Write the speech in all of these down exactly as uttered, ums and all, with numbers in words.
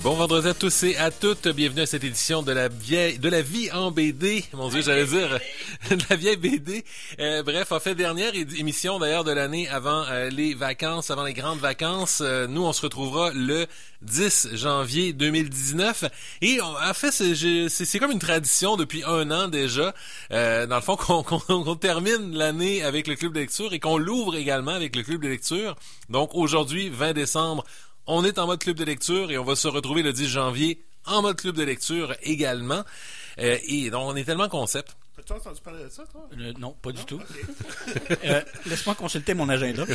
Bon vendredi à tous et à toutes. Bienvenue à cette édition de la vieille, de la vie en B D. Mon Dieu, j'allais dire de la vieille B D. Euh, bref, en fait, dernière émission d'ailleurs de l'année avant euh, les vacances, avant les grandes vacances. Euh, nous, on se retrouvera le dix janvier deux mille dix-neuf. Et on, en fait, c'est, c'est, c'est comme une tradition depuis un an déjà. Euh, dans le fond, qu'on, qu'on, qu'on termine l'année avec le club de lecture et qu'on l'ouvre également avec le club de lecture. Donc aujourd'hui, vingt décembre, on est en mode club de lecture et on va se retrouver le dix janvier en mode club de lecture également. Euh, et donc, on est tellement concept. As-tu entendu parler de ça, toi? Euh, non, pas non? du tout. Okay. euh, laisse-moi consulter mon agenda.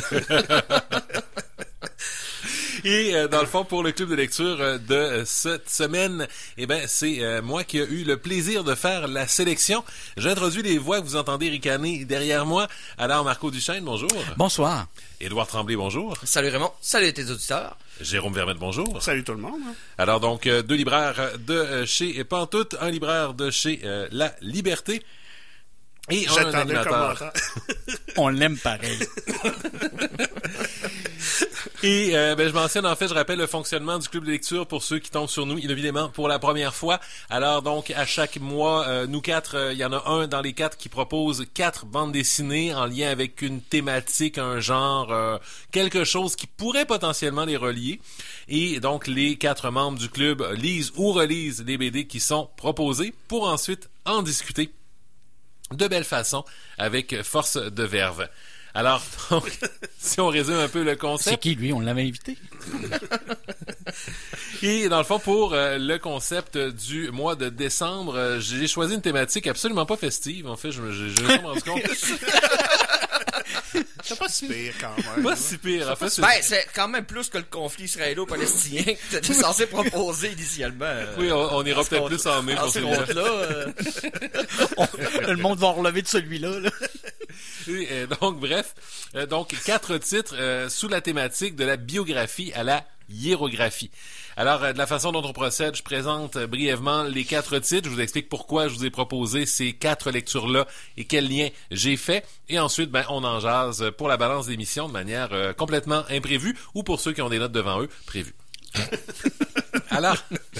Et euh, dans le fond, pour le club de lecture euh, de euh, cette semaine, eh ben c'est euh, moi qui ai eu le plaisir de faire la sélection. J'introduis les voix que vous entendez ricaner derrière moi. Alors, Marco Duchesne, bonjour. Bonsoir. Édouard Tremblay, bonjour. Salut Raymond. Salut tes auditeurs. Jérôme Vermette, bonjour. Salut tout le monde. Hein. Alors donc, euh, deux libraires de euh, chez Pantoute, un libraire de chez euh, La Liberté et un animateur. On l'aime pareil. Et euh, ben, je mentionne, en fait, je rappelle le fonctionnement du club de lecture pour ceux qui tombent sur nous, évidemment, pour la première fois. Alors donc, à chaque mois, euh, nous quatre, il euh, y en a un dans les quatre qui propose quatre bandes dessinées en lien avec une thématique, un genre, euh, quelque chose qui pourrait potentiellement les relier. Et donc, les quatre membres du club lisent ou relisent les B D qui sont proposés pour ensuite en discuter de belle façon avec force de verve. Alors, donc, si on résume un peu le concept... C'est qui, lui? On l'avait invité? Et dans le fond, pour euh, le concept du mois de décembre, euh, j'ai choisi une thématique absolument pas festive. En fait, je me, je, je me suis rendu compte. C'est pas si pire, quand même. Pas si pire. En fait, c'est... Ben, c'est quand même plus que le conflit israélo-palestinien que t'étais censé proposer initialement. Euh, oui, on, on ira peut-être plus en mai pour celui-là. Là, euh... on, le monde va relever de celui-là, là. Oui, euh, donc, bref. Euh, donc, quatre titres euh, sous la thématique de la biographie à la hiérographie. Alors, euh, de la façon dont on procède, je présente euh, brièvement les quatre titres. Je vous explique pourquoi je vous ai proposé ces quatre lectures-là et quel lien j'ai fait. Et ensuite, ben, on en jase pour la balance d'émission de manière euh, complètement imprévue ou pour ceux qui ont des notes devant eux, prévues. Alors...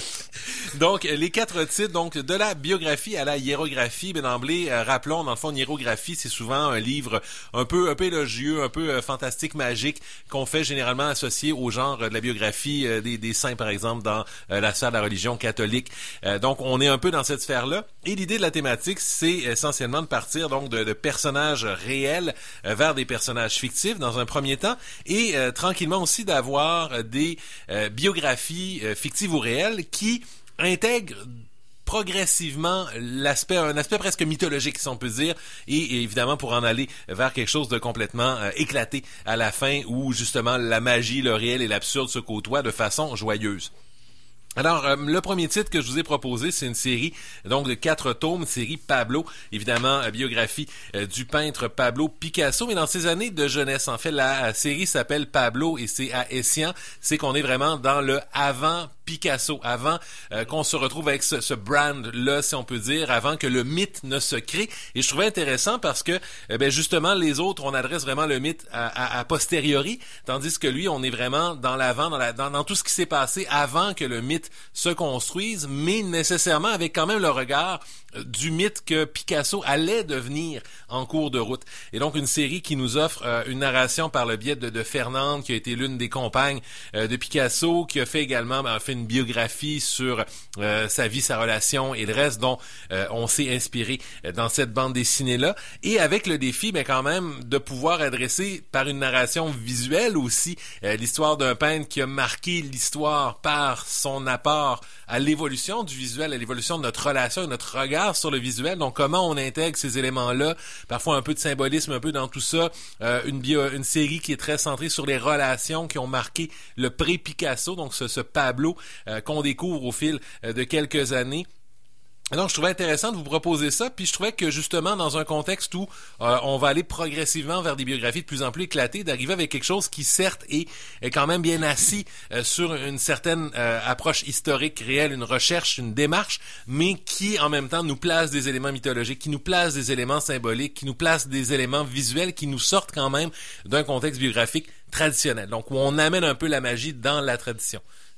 Donc, les quatre titres, donc, de la biographie à la hiérographie, ben d'emblée, euh, rappelons, dans le fond, une hiérographie, c'est souvent un livre un peu, un peu élogieux, un peu euh, fantastique, magique, qu'on fait généralement associer au genre euh, de la biographie euh, des, des saints, par exemple, dans euh, la sphère de la religion catholique. Euh, donc, on est un peu dans cette sphère-là. Et l'idée de la thématique, c'est essentiellement de partir, donc, de, de personnages réels euh, vers des personnages fictifs, dans un premier temps, et euh, tranquillement aussi d'avoir euh, des euh, biographies euh, fictives ou réelles qui intègre progressivement l'aspect, un aspect presque mythologique, si on peut dire, et, et évidemment pour en aller vers quelque chose de complètement euh, éclaté à la fin, où justement la magie, le réel et l'absurde se côtoient de façon joyeuse. Alors, euh, le premier titre que je vous ai proposé, c'est une série donc de quatre tomes, série Pablo, évidemment, euh, biographie euh, du peintre Pablo Picasso, mais dans ses années de jeunesse. En fait, la euh, série s'appelle Pablo et c'est à Essian, c'est qu'on est vraiment dans le avant Picasso, avant euh, qu'on se retrouve avec ce, ce brand-là, si on peut dire, avant que le mythe ne se crée. Et je trouvais intéressant parce que, euh, ben justement, les autres, on adresse vraiment le mythe à, à, à posteriori, tandis que lui, on est vraiment dans l'avant, dans, la, dans, dans tout ce qui s'est passé avant que le mythe se construise, mais nécessairement avec quand même le regard euh, du mythe que Picasso allait devenir en cours de route. Et donc, une série qui nous offre euh, une narration par le biais de, de Fernande, qui a été l'une des compagnes euh, de Picasso, qui a fait également, ben, a fait une biographie sur euh, sa vie, sa relation et le reste dont euh, on s'est inspiré dans cette bande dessinée-là. Et avec le défi, ben, quand même, de pouvoir adresser par une narration visuelle aussi euh, l'histoire d'un peintre qui a marqué l'histoire par son apport à l'évolution du visuel, à l'évolution de notre relation et notre regard sur le visuel. Donc, comment on intègre ces éléments-là, parfois un peu de symbolisme, un peu dans tout ça. Euh, une, bio, une série qui est très centrée sur les relations qui ont marqué le pré-Picasso, donc ce, ce Pablo euh, qu'on découvre au fil euh, de quelques années. Donc, je trouvais intéressant de vous proposer ça, puis je trouvais que justement, dans un contexte où euh, on va aller progressivement vers des biographies de plus en plus éclatées, d'arriver avec quelque chose qui, certes, est, est quand même bien assis euh, sur une certaine euh, approche historique réelle, une recherche, une démarche, mais qui, en même temps, nous place des éléments mythologiques, qui nous place des éléments symboliques, qui nous place des éléments visuels, qui nous sortent quand même d'un contexte biographique traditionnel. Donc, où on amène un peu la magie dans la tradition.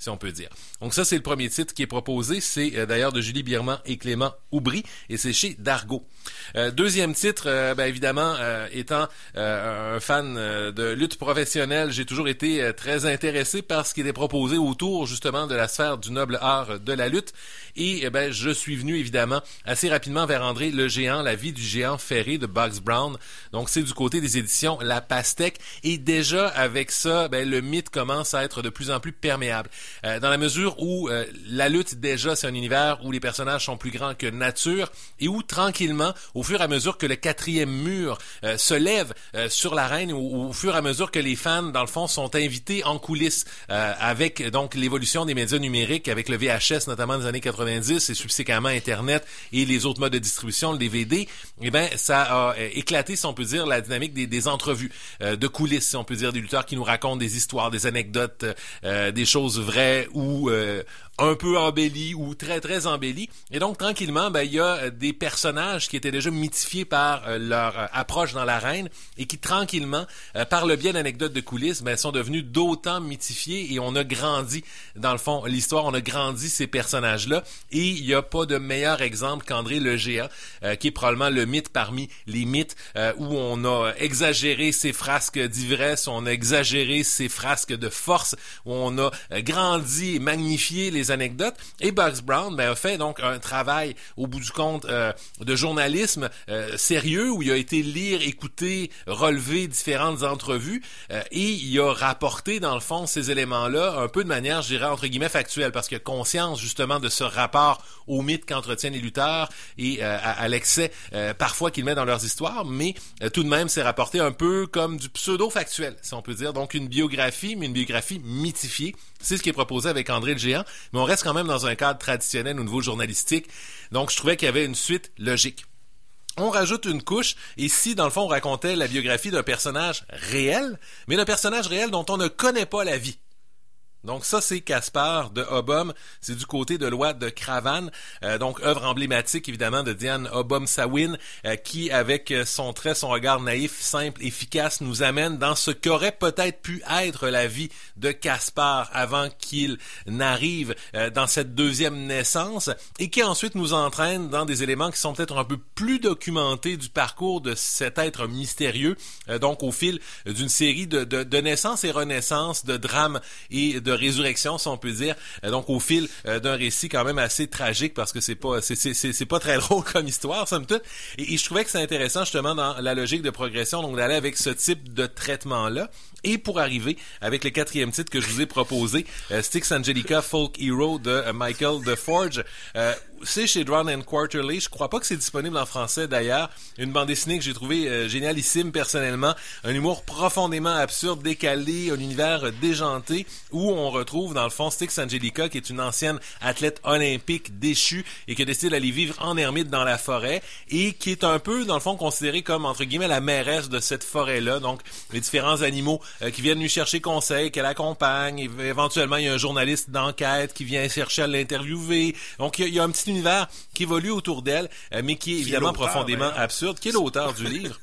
si on peut dire. Donc ça, c'est le premier titre qui est proposé. C'est euh, d'ailleurs de Julie Birman et Clément Aubry, et c'est chez Dargaud. Euh, deuxième titre, euh, ben, évidemment, euh, étant euh, un fan euh, de lutte professionnelle, j'ai toujours été euh, très intéressé par ce qui était proposé autour, justement, de la sphère du noble art de la lutte. Et, eh ben, je suis venu, évidemment, assez rapidement vers André le Géant, la vie du géant ferré de Bugs Brown. Donc, c'est du côté des éditions La Pastèque. Et déjà, avec ça, ben, le mythe commence à être de plus en plus perméable. Euh, dans la mesure où euh, la lutte, déjà, c'est un univers où les personnages sont plus grands que nature et où, tranquillement, au fur et à mesure que le quatrième mur euh, se lève euh, sur l'arène, ou au fur et à mesure que les fans, dans le fond, sont invités en coulisses euh, avec, donc, l'évolution des médias numériques, avec le V H S, notamment des années quatre-vingt-dix, et subséquemment Internet et les autres modes de distribution, le D V D, eh ben, ça a euh, éclaté, si on peut dire, la dynamique des, des entrevues euh, de coulisses, si on peut dire, des lutteurs qui nous racontent des histoires, des anecdotes, euh, des choses vraies ou euh, un peu embellies ou très, très embellies. Et donc, tranquillement, ben, il y a des personnages qui étaient déjà mythifiés par euh, leur euh, approche dans l'arène et qui, tranquillement, euh, par le biais d'anecdotes de coulisses, ben, sont devenus d'autant mythifiés, et on a grandi, dans le fond, l'histoire, on a grandi ces personnages-là. Et il n'y a pas de meilleur exemple qu'André le Géant, euh, qui est probablement le mythe parmi les mythes, euh, où on a exagéré ses frasques d'ivresse, on a exagéré ses frasques de force, où on a euh, grandi et magnifié les anecdotes. Et Bugs Brown ben, a fait donc un travail, au bout du compte, euh, de journalisme euh, sérieux, où il a été lire, écouter, relever différentes entrevues, euh, et il a rapporté, dans le fond, ces éléments-là, un peu de manière, je dirais, entre guillemets, factuelle, parce qu'il a conscience, justement, de ce rapport au mythe qu'entretiennent les lutteurs et euh, à, à l'excès, euh, parfois, qu'ils mettent dans leurs histoires, mais euh, tout de même, c'est rapporté un peu comme du pseudo-factuel, si on peut dire. Donc, une biographie, mais une biographie mythifiée. C'est ce qui est proposé avec André le Géant, mais on reste quand même dans un cadre traditionnel au niveau journalistique. Donc, je trouvais qu'il y avait une suite logique. On rajoute une couche, et si, dans le fond, on racontait la biographie d'un personnage réel, mais d'un personnage réel dont on ne connaît pas la vie. Donc ça, c'est Caspar de Obum, c'est du côté de Loi de Cravane, euh, donc œuvre emblématique évidemment de Diane Obum-Sawin, euh, qui avec son trait, son regard naïf, simple, efficace, nous amène dans ce qu'aurait peut-être pu être la vie de Caspar avant qu'il n'arrive euh, dans cette deuxième naissance, et qui ensuite nous entraîne dans des éléments qui sont peut-être un peu plus documentés du parcours de cet être mystérieux, euh, donc au fil d'une série de, de, de naissances et renaissances, de drames et de résurrection, si on peut dire, euh, donc au fil euh, d'un récit quand même assez tragique, parce que c'est pas c'est c'est c'est, c'est pas très drôle comme histoire, somme toute. Et, et je trouvais que c'est intéressant justement dans la logique de progression, donc d'aller avec ce type de traitement là. Et pour arriver avec le quatrième titre que je vous ai proposé, euh, Styx Angelica Folk Hero de euh, Michael DeForge. Euh, c'est chez Drawn and Quarterly. Je crois pas que c'est disponible en français d'ailleurs. Une bande dessinée que j'ai trouvée euh, génialissime personnellement. Un humour profondément absurde, décalé, un univers déjanté où on retrouve dans le fond Styx Angelica, qui est une ancienne athlète olympique déchue et qui a décidé d'aller vivre en ermite dans la forêt et qui est un peu dans le fond considérée comme entre guillemets la mairesse de cette forêt-là. Donc les différents animaux euh, qui viennent lui chercher conseil, qu'elle accompagne. Et, éventuellement il y a un journaliste d'enquête qui vient chercher à l'interviewer. Donc il y, y a un petit univers qui évolue autour d'elle, euh, mais qui est évidemment qui est profondément d'ailleurs. absurde, qui est l'auteur du livre.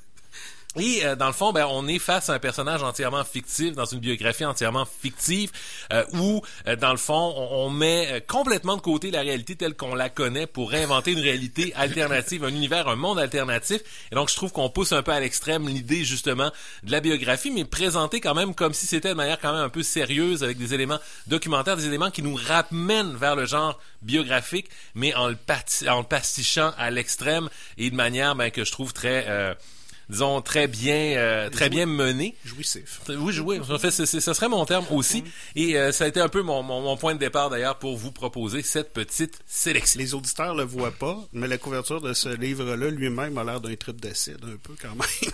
Et euh, dans le fond, ben on est face à un personnage entièrement fictif, dans une biographie entièrement fictive, euh, où euh, dans le fond, on, on met euh, complètement de côté la réalité telle qu'on la connaît pour réinventer une réalité alternative, un univers, un monde alternatif. Et donc, je trouve qu'on pousse un peu à l'extrême l'idée justement de la biographie, mais présentée quand même comme si c'était de manière quand même un peu sérieuse, avec des éléments documentaires, des éléments qui nous ramènent vers le genre biographique, mais en le, pati- en le pastichant à l'extrême et de manière ben, que je trouve très... Euh, disons, très bien euh, très Joué. bien mené. Jouissif. Oui, joué. En fait, c'est, c'est, ce serait mon terme aussi. Et euh, ça a été un peu mon, mon, mon point de départ, d'ailleurs, pour vous proposer cette petite sélection. Les auditeurs le voient pas, mais la couverture de ce livre-là, lui-même, a l'air d'un trip d'acide, un peu, quand même.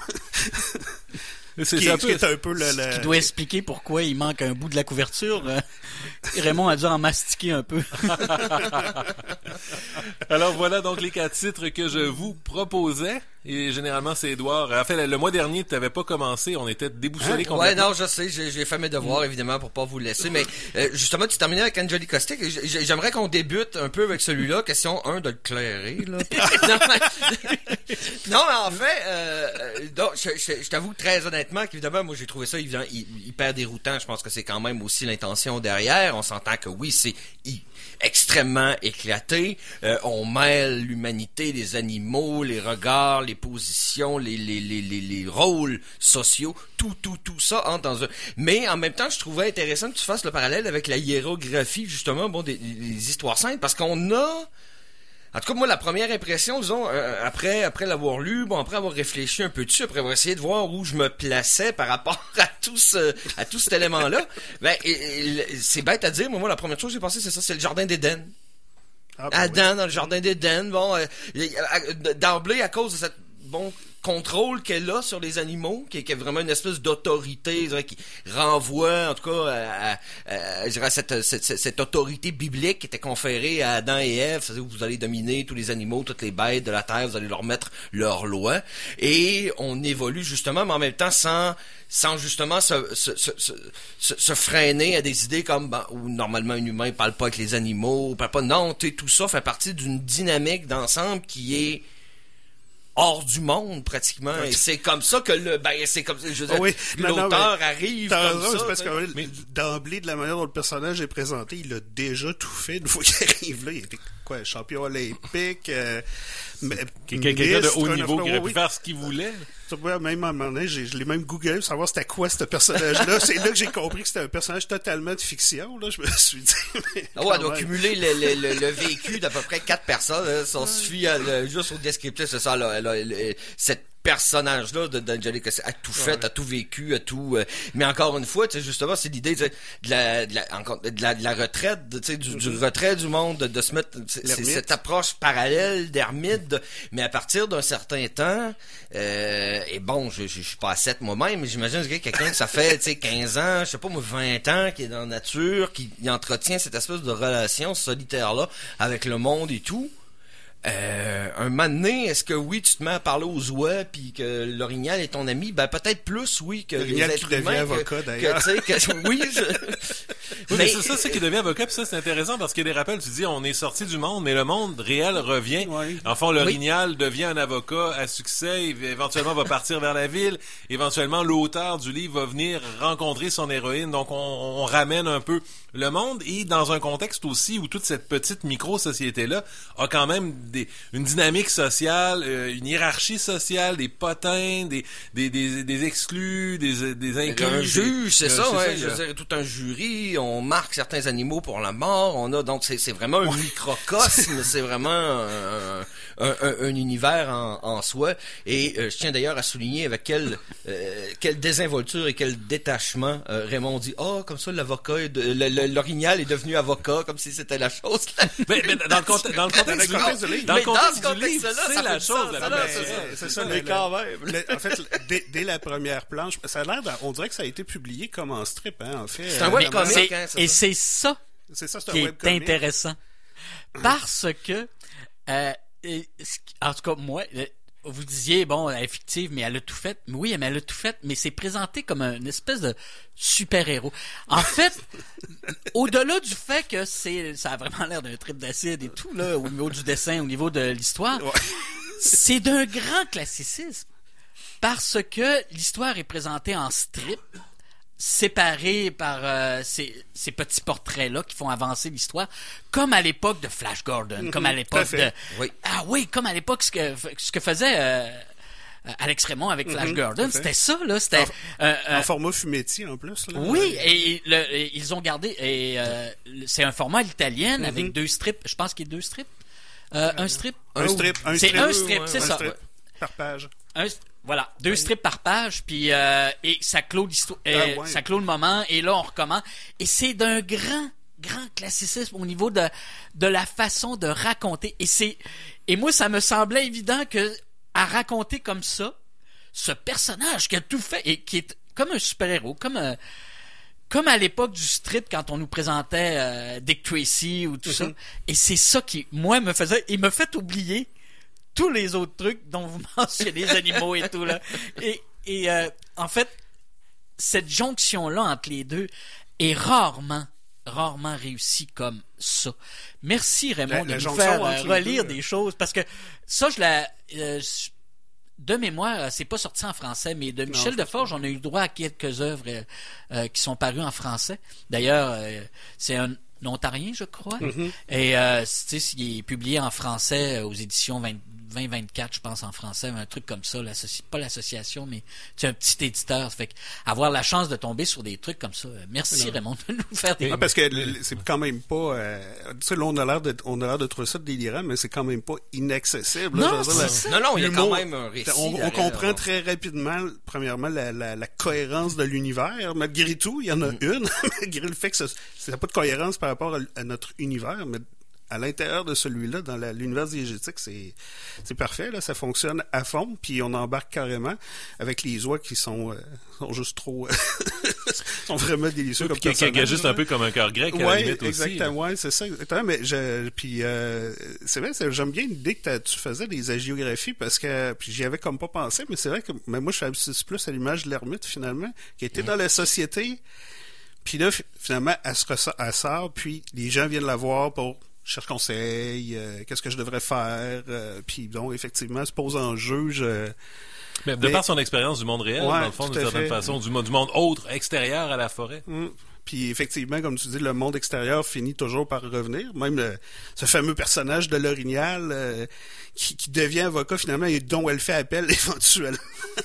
C'est, qui, c'est un peu, qui, un peu le, le... qui doit expliquer pourquoi il manque un bout de la couverture. Raymond a dû en mastiquer un peu. Alors voilà donc les quatre titres que je vous proposais. Et généralement, c'est Édouard. En fait, le mois dernier, tu n'avais pas commencé. On était déboussolés hein? complètement. Ouais, non, je sais. J'ai, j'ai fait mes devoirs, mmh. évidemment, pour pas vous laisser. Mais euh, justement, tu terminais avec Angelica Styx. J'aimerais qu'on débute un peu avec celui-là. Question un, de le clairer. Là. non, mais... non, mais en fait, euh, donc, je, je, je t'avoue très honnêtement, honnêtement, qu'évidemment, moi, j'ai trouvé ça évidemment, hyper déroutant. Je pense que c'est quand même aussi l'intention derrière. On s'entend que oui, c'est hi- extrêmement éclaté. Euh, on mêle l'humanité, les animaux, les regards, les positions, les, les, les, les, les rôles sociaux. Tout, tout, tout ça entre dans un... Mais en même temps, je trouvais intéressant que tu fasses le parallèle avec la hiérographie, justement, bon, des, des histoires saintes, parce qu'on a... En tout cas, moi, la première impression, disons, euh, après après l'avoir lu, bon, après avoir réfléchi un peu dessus, après avoir essayé de voir où je me plaçais par rapport à tout ce, à tout cet élément-là, ben, et, et, c'est bête à dire, mais moi, la première chose que j'ai pensé, c'est ça, c'est le jardin d'Éden. Ah, ben Adam, oui. Dans le jardin d'Éden, bon, euh, d'emblée, à cause de cette, bon, contrôle qu'elle a sur les animaux, qui est, qui est vraiment une espèce d'autorité, je dirais, qui renvoie, en tout cas, à, à, à je dirais, cette, cette, cette autorité biblique qui était conférée à Adam et Ève, c'est-à-dire que vous allez dominer tous les animaux, toutes les bêtes de la terre, vous allez leur mettre leurs lois, et on évolue justement, mais en même temps sans sans justement se, se, se, se, se freiner à des idées comme ben, où normalement un humain parle pas avec les animaux, parle pas, non, tout ça fait partie d'une dynamique d'ensemble qui est hors du monde, pratiquement. Et c'est comme ça que le, ben, c'est comme ça, je veux dire, oui, l'auteur non, arrive t'as comme raison, ça. C'est parce que mais... d'emblée, de la manière dont le personnage est présenté, il a déjà tout fait. Une fois qu'il arrive là, il était, quoi, champion olympique, euh, quelqu'un de haut niveau qui aurait pu faire ce qu'il voulait. Ouais, même à un moment donné, j'ai, je l'ai même googlé pour savoir c'était quoi ce personnage-là. C'est là que j'ai compris que c'était un personnage totalement de fiction, là. Je me suis dit. Ah ouais, elle doit cumuler le, le, le, le vécu d'à peu près quatre personnes. Hein. Ça suffit à, le, juste au descriptif, c'est ça, là, là, là, cette personnage-là d'Angelica a tout fait, ouais. a tout vécu, a tout. Euh, mais encore une fois, tu sais, justement, c'est l'idée de la, de la, encore, de la, de la retraite, tu sais, du, mm-hmm. du retrait du monde, de, de se mettre, c'est, c'est cette approche parallèle d'ermite, de, mais à partir d'un certain temps, euh, et bon, je, je, je suis pas à sept moi-même, mais j'imagine que quelqu'un que ça fait, tu sais, quinze ans, je sais pas moi, vingt ans, qui est dans la nature, qui entretient cette espèce de relation solitaire-là avec le monde et tout. Euh, un moment donné, est-ce que oui, tu te mets à parler aux oies puis que l'orignal est ton ami? Ben peut-être plus, oui, que l'orignal les êtres qui humains. devient avocat, que, d'ailleurs. Que, que, oui, je... oui, mais c'est ça, c'est qui devient avocat, puis ça, c'est intéressant parce qu'il y a des rappels, tu dis, on est sorti du monde, mais le monde réel revient. Oui. Enfin, l'orignal oui. devient un avocat à succès, éventuellement va partir vers la ville, éventuellement l'auteur du livre va venir rencontrer son héroïne, donc on, on ramène un peu le monde, et dans un contexte aussi où toute cette petite micro-société-là a quand même des, une dynamique sociale, euh, une hiérarchie sociale, des potins, des, des, des, des exclus, des, des inclus. Un juge, c'est des, ça, c'est ouais, ça, je veux dire, tout un jury, on marque certains animaux pour la mort, on a, donc c'est, c'est vraiment un ouais. microcosme, c'est vraiment un, un, un, un univers en, en soi, et euh, je tiens d'ailleurs à souligner avec quelle, euh, quelle désinvolture et quel détachement euh, Raymond dit, ah, oh, comme ça, l'avocat, est de, le, le, l'orignal est devenu avocat, comme si c'était la chose. mais, mais dans le contexte, dans le contexte du livre, dans le contexte du livre, c'est la chose. La la c'est, c'est, c'est ça, mais quand même. Le, en fait, dès, dès la première planche, ça a l'air, on dirait que ça a été publié comme en strip, hein, en fait. C'est un webcomic, hein, et c'est ça, c'est ça c'est qui est intéressant. Parce que, euh, en tout cas, moi, vous disiez, bon, elle est fictive, mais elle a tout fait. Mais oui, mais elle a tout fait, mais c'est présenté comme une espèce de super-héros. En fait, au-delà du fait que c'est, ça a vraiment l'air d'un trip d'acide et tout, là, au niveau du dessin, au niveau de l'histoire, ouais. c'est d'un grand classicisme. Parce que l'histoire est présentée en strip, séparée par euh, ces, ces petits portraits-là qui font avancer l'histoire, comme à l'époque de Flash Gordon, mm-hmm, comme à l'époque de... Oui. Ah oui, comme à l'époque ce que, ce que faisait euh, Alex Raymond avec Flash mm-hmm, Gordon, c'était ça, là. C'était, en, euh, en euh, format fumetti, en plus. Là. Oui, et, le, et ils ont gardé... Et, euh, c'est un format italien mm-hmm. avec deux strips, je pense qu'il y a deux strips. Euh, un strip? Un strip. Un c'est strip, un strip, ouais, c'est un ça. Strip par page. Un Voilà, deux oui. strips par page, puis euh, et ça clôt l'histoire, euh, ah, ouais. ça clôt le moment, et là on recommence. Et c'est d'un grand, grand classicisme au niveau de de la façon de raconter. Et c'est et moi ça me semblait évident que à raconter comme ça, ce personnage qui a tout fait et qui est comme un super-héros, comme un, comme à l'époque du strip quand on nous présentait euh, Dick Tracy ou tout mm-hmm. ça. Et c'est ça qui moi me faisait, il me fait oublier tous les autres trucs dont vous mentionnez, les animaux et tout, là. Et, et euh, en fait, cette jonction-là entre les deux est rarement, rarement réussie comme ça. Merci, Raymond, la, de la nous faire euh, relire des choses, parce que ça, je la... Euh, de mémoire, c'est pas sorti en français, mais de Michel Deforge, on a eu le droit à quelques œuvres euh, euh, qui sont parues en français. D'ailleurs, euh, c'est un Ontarien, je crois. Mm-hmm. Et euh, tu sais, il est publié en français aux éditions vingt vingt-quatre, je pense, en français, un truc comme ça, pas l'association, mais c'est un petit éditeur. Ça fait avoir la chance de tomber sur des trucs comme ça. Merci, non. Raymond, de nous faire des... Ah, parce que c'est quand même pas... Euh, tu sais, là, on a l'air de, on a l'air de trouver ça délirant, mais c'est quand même pas inaccessible. Non, là, c'est la, ça. non, non, il y a quand même un récit. On, on comprend très rapidement, premièrement, la, la, la cohérence de l'univers. Malgré tout, il y en a mm. une, malgré le fait que ça n'a pas de cohérence par rapport à, à notre univers, mais à l'intérieur de celui-là, dans la, l'univers diégétique, c'est, c'est parfait, là, ça fonctionne à fond, puis on embarque carrément avec les oies qui sont, euh, sont juste trop... sont vraiment délicieux comme personnages. Qui est juste un peu comme un cœur grec, à ouais, la limite exactement, aussi. Ouais, c'est ça, exactement, mais je, puis euh, c'est vrai, c'est, j'aime bien l'idée que tu faisais des hagiographies, parce que, puis j'y avais comme pas pensé, mais c'est vrai que mais moi, je suis plus à l'image de l'ermite, finalement, qui était mmh. dans la société, puis là, finalement, elle, se ressort, elle sort, puis les gens viennent la voir pour... cherche conseil, euh, qu'est-ce que je devrais faire, euh, puis donc effectivement se pose en juge. Euh, mais de mais, par son expérience du monde réel, ouais, dans le fond, d'une certaine fait. façon, du, du monde autre, extérieur à la forêt. Mmh. Puis effectivement, comme tu dis, le monde extérieur finit toujours par revenir. Même le, ce fameux personnage de l'Orignal euh, qui, qui devient avocat finalement et dont elle fait appel éventuellement.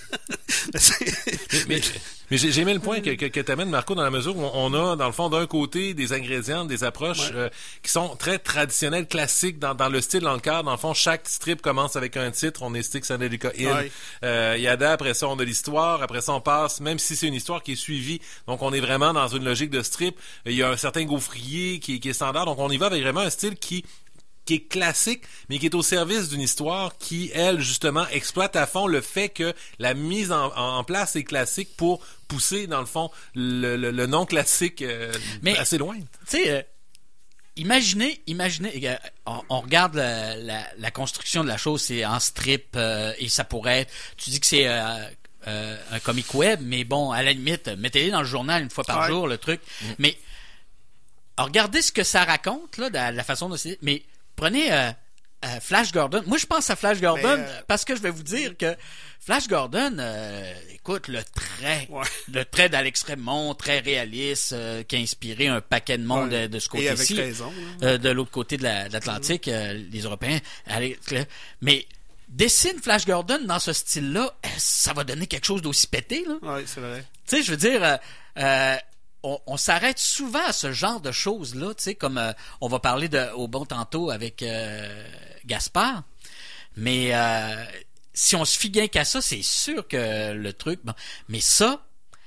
mais, mais, mais j'ai, j'ai aimé le point que, que, que tu amènes, Marco, dans la mesure où on a, dans le fond, d'un côté, des ingrédients, des approches ouais. euh, qui sont très traditionnelles, classiques, dans, dans le style, dans le cadre. Dans le fond, chaque strip commence avec un titre. On est Styx Annelica Inn. Ouais. Euh, Yada, après ça, on a l'histoire. Après ça, on passe, même si c'est une histoire qui est suivie. Donc, on est vraiment dans une logique de strip. Il y a un certain gaufrier qui, qui est standard. Donc, on y va avec vraiment un style qui... qui est classique, mais qui est au service d'une histoire qui, elle, justement, exploite à fond le fait que la mise en, en place est classique pour pousser, dans le fond, le, le, le non classique euh, mais, assez loin. Tu sais, euh, imaginez, imaginez, euh, on, on regarde la, la, la construction de la chose, c'est en strip, euh, et ça pourrait être, tu dis que c'est... Euh, Euh, un comic web, mais bon, à la limite, mettez-les dans le journal une fois par ouais. jour, le truc. Mm. Mais regardez ce que ça raconte, là, de la, de la façon de... Mais prenez euh, euh, Flash Gordon. Moi, je pense à Flash Gordon mais, euh... parce que je vais vous dire que Flash Gordon, euh, écoute, le trait, ouais. le trait d'Alex Raymond, très réaliste, euh, qui a inspiré un paquet de monde ouais. de, de ce côté-ci. Et avec raison. Euh, de l'autre côté de, la, de l'Atlantique, mm. euh, les Européens. Mais... dessine Flash Gordon dans ce style-là, ça va donner quelque chose d'aussi pété, là. Oui, c'est vrai. Tu sais, je veux dire, euh, euh, on, on s'arrête souvent à ce genre de choses-là, tu sais, comme euh, on va parler de au bon tantôt avec euh, Gaspard, mais euh, si on se fie bien qu'à ça, c'est sûr que le truc... Bon, mais ça,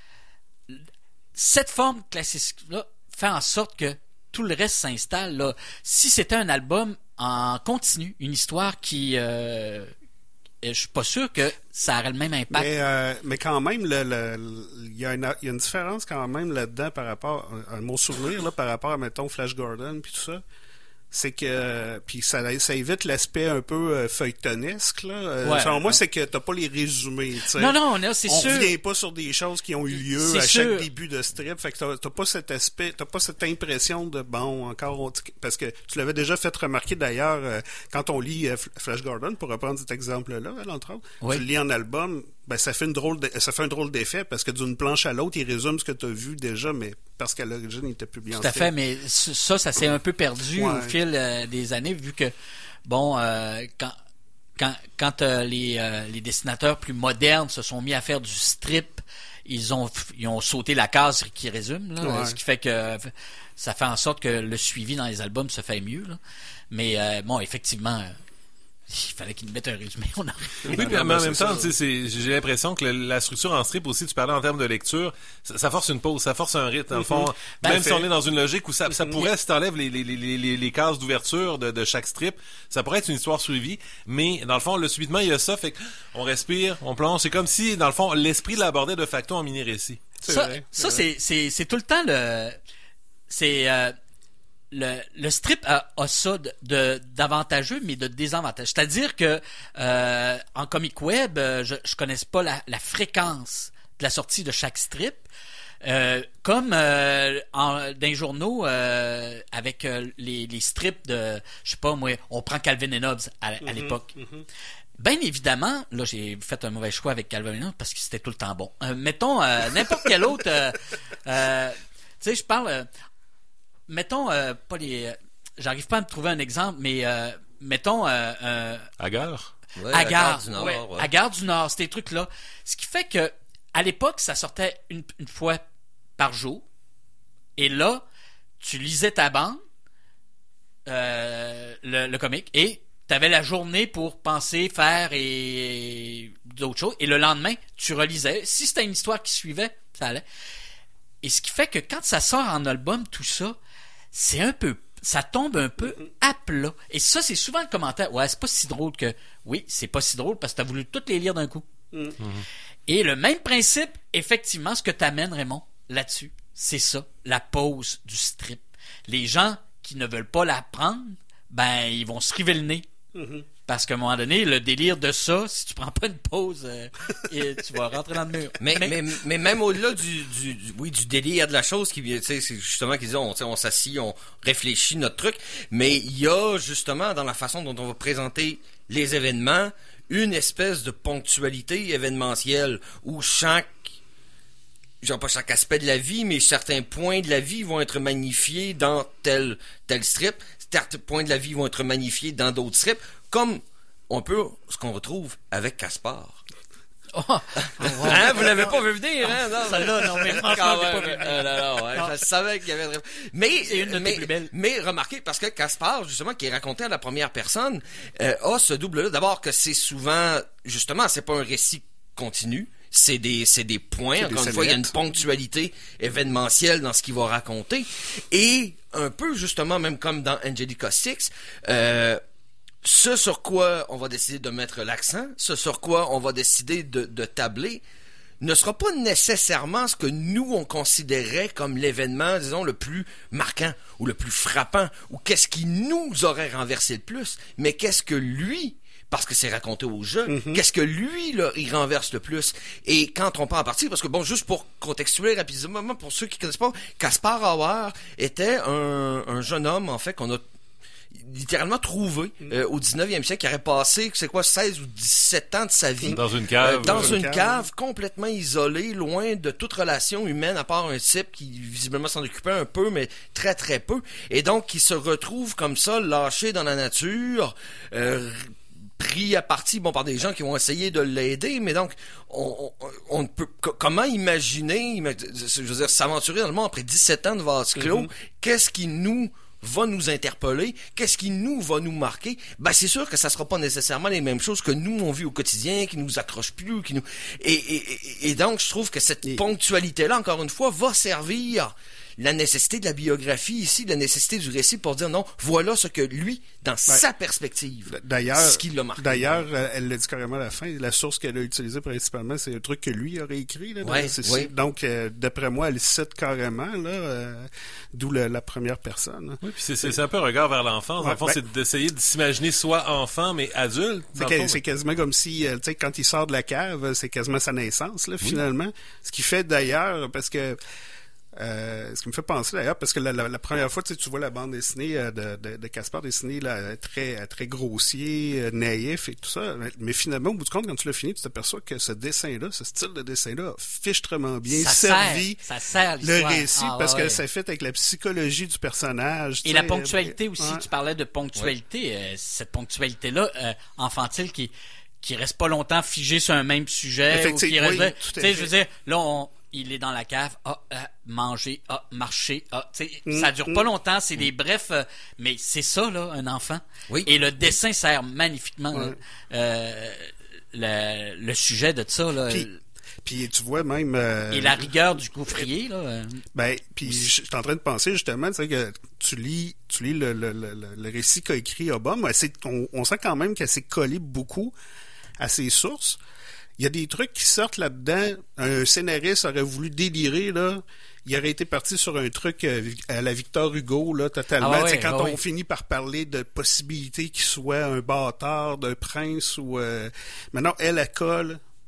cette forme classique-là fait en sorte que tout le reste s'installe, là. Si c'était un album en continu, une histoire qui... Euh, je suis pas sûr que ça aurait le même impact. Mais, euh, mais quand même, le, le, le, il, y a une, il y a une différence quand même là-dedans par rapport... à mon souvenir, là, par rapport à, mettons, Flash Gordon puis tout ça. C'est que... Puis ça, ça évite l'aspect un peu euh, feuilletonesque, là. Euh, ouais, selon ouais. moi, c'est que t'as pas les résumés, tu sais. Non, non, non, c'est on sûr. On revient pas sur des choses qui ont eu lieu c'est à sûr. Chaque début de strip. Fait que t'as, t'as pas cet aspect... T'as pas cette impression de, bon, encore... On, parce que tu l'avais déjà fait remarquer, d'ailleurs, euh, quand on lit euh, Flash Gordon, pour reprendre cet exemple-là, entre autres, oui. tu le lis en album... Ben, ça fait une drôle de, ça fait un drôle d'effet parce que d'une planche à l'autre, il résume ce que tu as vu déjà, mais parce qu'à l'origine, il était publié en Tout à fait, mais ça, ça s'est un peu perdu ouais. au fil euh, des années, vu que, bon, euh, quand, quand, quand euh, les, euh, les dessinateurs plus modernes se sont mis à faire du strip, ils ont, ils ont sauté la case qui résume, là, ouais. ce qui fait que ça fait en sorte que le suivi dans les albums se fait mieux, là. Mais, euh, bon, effectivement, euh, il fallait qu'ils mettent un résumé. On aurait... Oui, puis, mais en même temps, c'est, c'est, j'ai l'impression que le, la structure en strip aussi, tu parlais en termes de lecture, ça, ça force une pause, ça force un rythme. Dans le fond, ben, même fait. Si on est dans une logique où ça, ça pourrait, si t'enlèves les, les, les, les, les cases d'ouverture de, de chaque strip, ça pourrait être une histoire suivie, mais dans le fond, le subitement, il y a ça, fait qu'on respire, on plonge. C'est comme si, dans le fond, l'esprit l'abordait de facto en mini-récit. C'est ça, vrai, ça c'est, c'est, c'est tout le temps le... C'est... Euh, Le, le strip a, a ça de, de, d'avantageux, mais de désavantageux. C'est-à-dire que euh, en comic web, je ne connaisse pas la, la fréquence de la sortie de chaque strip. Euh, comme euh, en, dans les journaux, euh, avec euh, les, les strips de, je sais pas moi, on prend Calvin and Hobbes à, à mm-hmm, l'époque. Mm-hmm. bien évidemment, là, j'ai fait un mauvais choix avec Calvin parce que c'était tout le temps bon. Euh, mettons, euh, n'importe quel autre... Euh, euh, tu sais, je parle... Euh, mettons, euh, pas les... Euh, j'arrive pas à me trouver un exemple, mais euh, mettons... Euh, euh, Agar? Ouais, à Gare du Nord. ouais, Ouais. à Gare du Nord, ces trucs-là. Ce qui fait que à l'époque, ça sortait une, une fois par jour. Et là, tu lisais ta bande, euh, le, le comique, et tu avais la journée pour penser, faire et, et d'autres choses. Et le lendemain, tu relisais. Si c'était une histoire qui suivait, ça allait. Et ce qui fait que quand ça sort en album, tout ça, c'est un peu... ça tombe un peu à plat. Et ça, c'est souvent le commentaire. Ouais, c'est pas si drôle que... Oui, c'est pas si drôle parce que t'as voulu toutes les lire d'un coup. Mm. Mm-hmm. Et le même principe, effectivement, ce que t'amènes, Raymond, là-dessus, c'est ça, la pause du strip. Les gens qui ne veulent pas la prendre, ben, ils vont se river le nez. Mm-hmm. Parce qu'à un moment donné, le délire de ça, si tu prends pas une pause, euh, et tu vas rentrer dans le mur. Mais, mais, mais, mais même au-delà du, du, du, oui, du délire de la chose, qui, tu sais, c'est justement qu'ils disent, on, on s'assit, on réfléchit notre truc, mais il y a justement dans la façon dont on va présenter les événements, une espèce de ponctualité événementielle où chaque, genre pas chaque aspect de la vie, mais certains points de la vie vont être magnifiés dans tel, tel strip, certains points de la vie vont être magnifiés dans d'autres strips, comme un peu ce qu'on retrouve avec Caspar. Oh, oh, wow. Hein, vous l'avez pas vu venir, hein? Non, celle-là, non, mais franchement, je l'ai pas vu venir. Euh, non, non, ouais, non. Je savais qu'il y avait... Mais, c'est une de mais, tes plus belles. Mais remarquez, parce que Caspar, justement, qui est raconté à la première personne, euh, a ce double-là. D'abord que c'est souvent, justement, c'est pas un récit continu. C'est des, c'est des points. C'est Encore des une fois, il y a une ponctualité événementielle dans ce qu'il va raconter. Et un peu, justement, même comme dans Angelica six, euh, ce sur quoi on va décider de mettre l'accent, ce sur quoi on va décider de, de tabler, ne sera pas nécessairement ce que nous, on considérait comme l'événement, disons, le plus marquant ou le plus frappant, ou qu'est-ce qui nous aurait renversé le plus, mais qu'est-ce que lui, parce que c'est raconté au jeu, mm-hmm. qu'est-ce que lui, là, il renverse le plus. Et quand on part en partie, parce que bon, juste pour contextualiser rapidement, pour ceux qui ne connaissent pas, Caspar Hauer était un, un jeune homme, en fait, qu'on a littéralement trouvé euh, au dix-neuvième siècle, qui aurait passé, c'est quoi, seize ou dix-sept ans de sa vie. Dans une cave. Euh, dans, dans une, une cave, cave, complètement isolée, loin de toute relation humaine, à part un type qui visiblement s'en occupait un peu, mais très très peu. Et donc, qui se retrouve comme ça, lâché dans la nature, euh, pris à partie, bon, par des gens qui vont essayer de l'aider, mais donc, on, on, on peut, comment imaginer, je veux dire, s'aventurer dans le monde après dix-sept ans de vase clos, mm-hmm. qu'est-ce qui nous va nous interpeller, qu'est-ce qui nous va nous marquer, ben c'est sûr que ça sera pas nécessairement les mêmes choses que nous on vit au quotidien, qui nous accrochent plus, qui nous et, et, et donc je trouve que cette et... ponctualité-là, encore une fois, va servir la nécessité de la biographie ici, la nécessité du récit pour dire non, voilà ce que lui, dans ben, sa perspective, d'ailleurs, ce qui l'a marqué. D'ailleurs, elle l'a dit carrément à la fin, la source qu'elle a utilisée principalement, c'est un truc que lui aurait écrit. Là, ouais, c'est, ouais. Donc, euh, d'après moi, elle cite carrément, là, euh, d'où le, la première personne. Oui, puis c'est, c'est, c'est un peu un regard vers l'enfance. Ouais, en fond, ben, c'est d'essayer de s'imaginer soit enfant, mais adulte. C'est, que, fond, c'est quasiment comme si, euh, tu sais, quand il sort de la cave, c'est quasiment sa naissance, là, finalement. Oui. Ce qui fait d'ailleurs, parce que Euh, ce qui me fait penser d'ailleurs, parce que la, la, la première fois, tu sais, tu vois la bande dessinée euh, de, de, de Caspar dessinée là, très, très grossier, euh, naïf et tout ça, mais, mais finalement, au bout du compte, quand tu l'as fini, tu t'aperçois que ce dessin-là, ce style de dessin-là, a fichtrement bien ça servi sert, ça sert le récit, ah, parce ouais. que ça fait avec la psychologie du personnage. Et la ponctualité aussi, ouais. tu parlais de ponctualité, ouais. euh, cette ponctualité-là, euh, enfantile, qui qui reste pas longtemps figée sur un même sujet, ou qui reste, oui, tu sais, je veux dire, là, on il est dans la cave, ah, ah manger, ah, marcher, ah, tu sais, mmh, ça dure mmh. pas longtemps, c'est mmh. des brefs, euh, mais c'est ça, là, un enfant. Oui. Et le dessin sert magnifiquement ouais. euh, le, le sujet de ça, là. Puis, puis tu vois même... Euh, et la rigueur du gaufrier, là. Euh, ben, puis je suis en train de penser, justement, tu sais, que tu lis, tu lis le, le, le, le récit qu'a écrit Obama, on, on sent quand même qu'elle s'est collée beaucoup à ses sources. Il y a des trucs qui sortent là-dedans. Un scénariste aurait voulu délirer, là. Il aurait été parti sur un truc à la Victor Hugo, là, totalement. Ah ouais, quand ah on ouais. finit par parler de possibilités qu'il soit un bâtard, d'un prince ou... Euh... Maintenant, elle, elle colle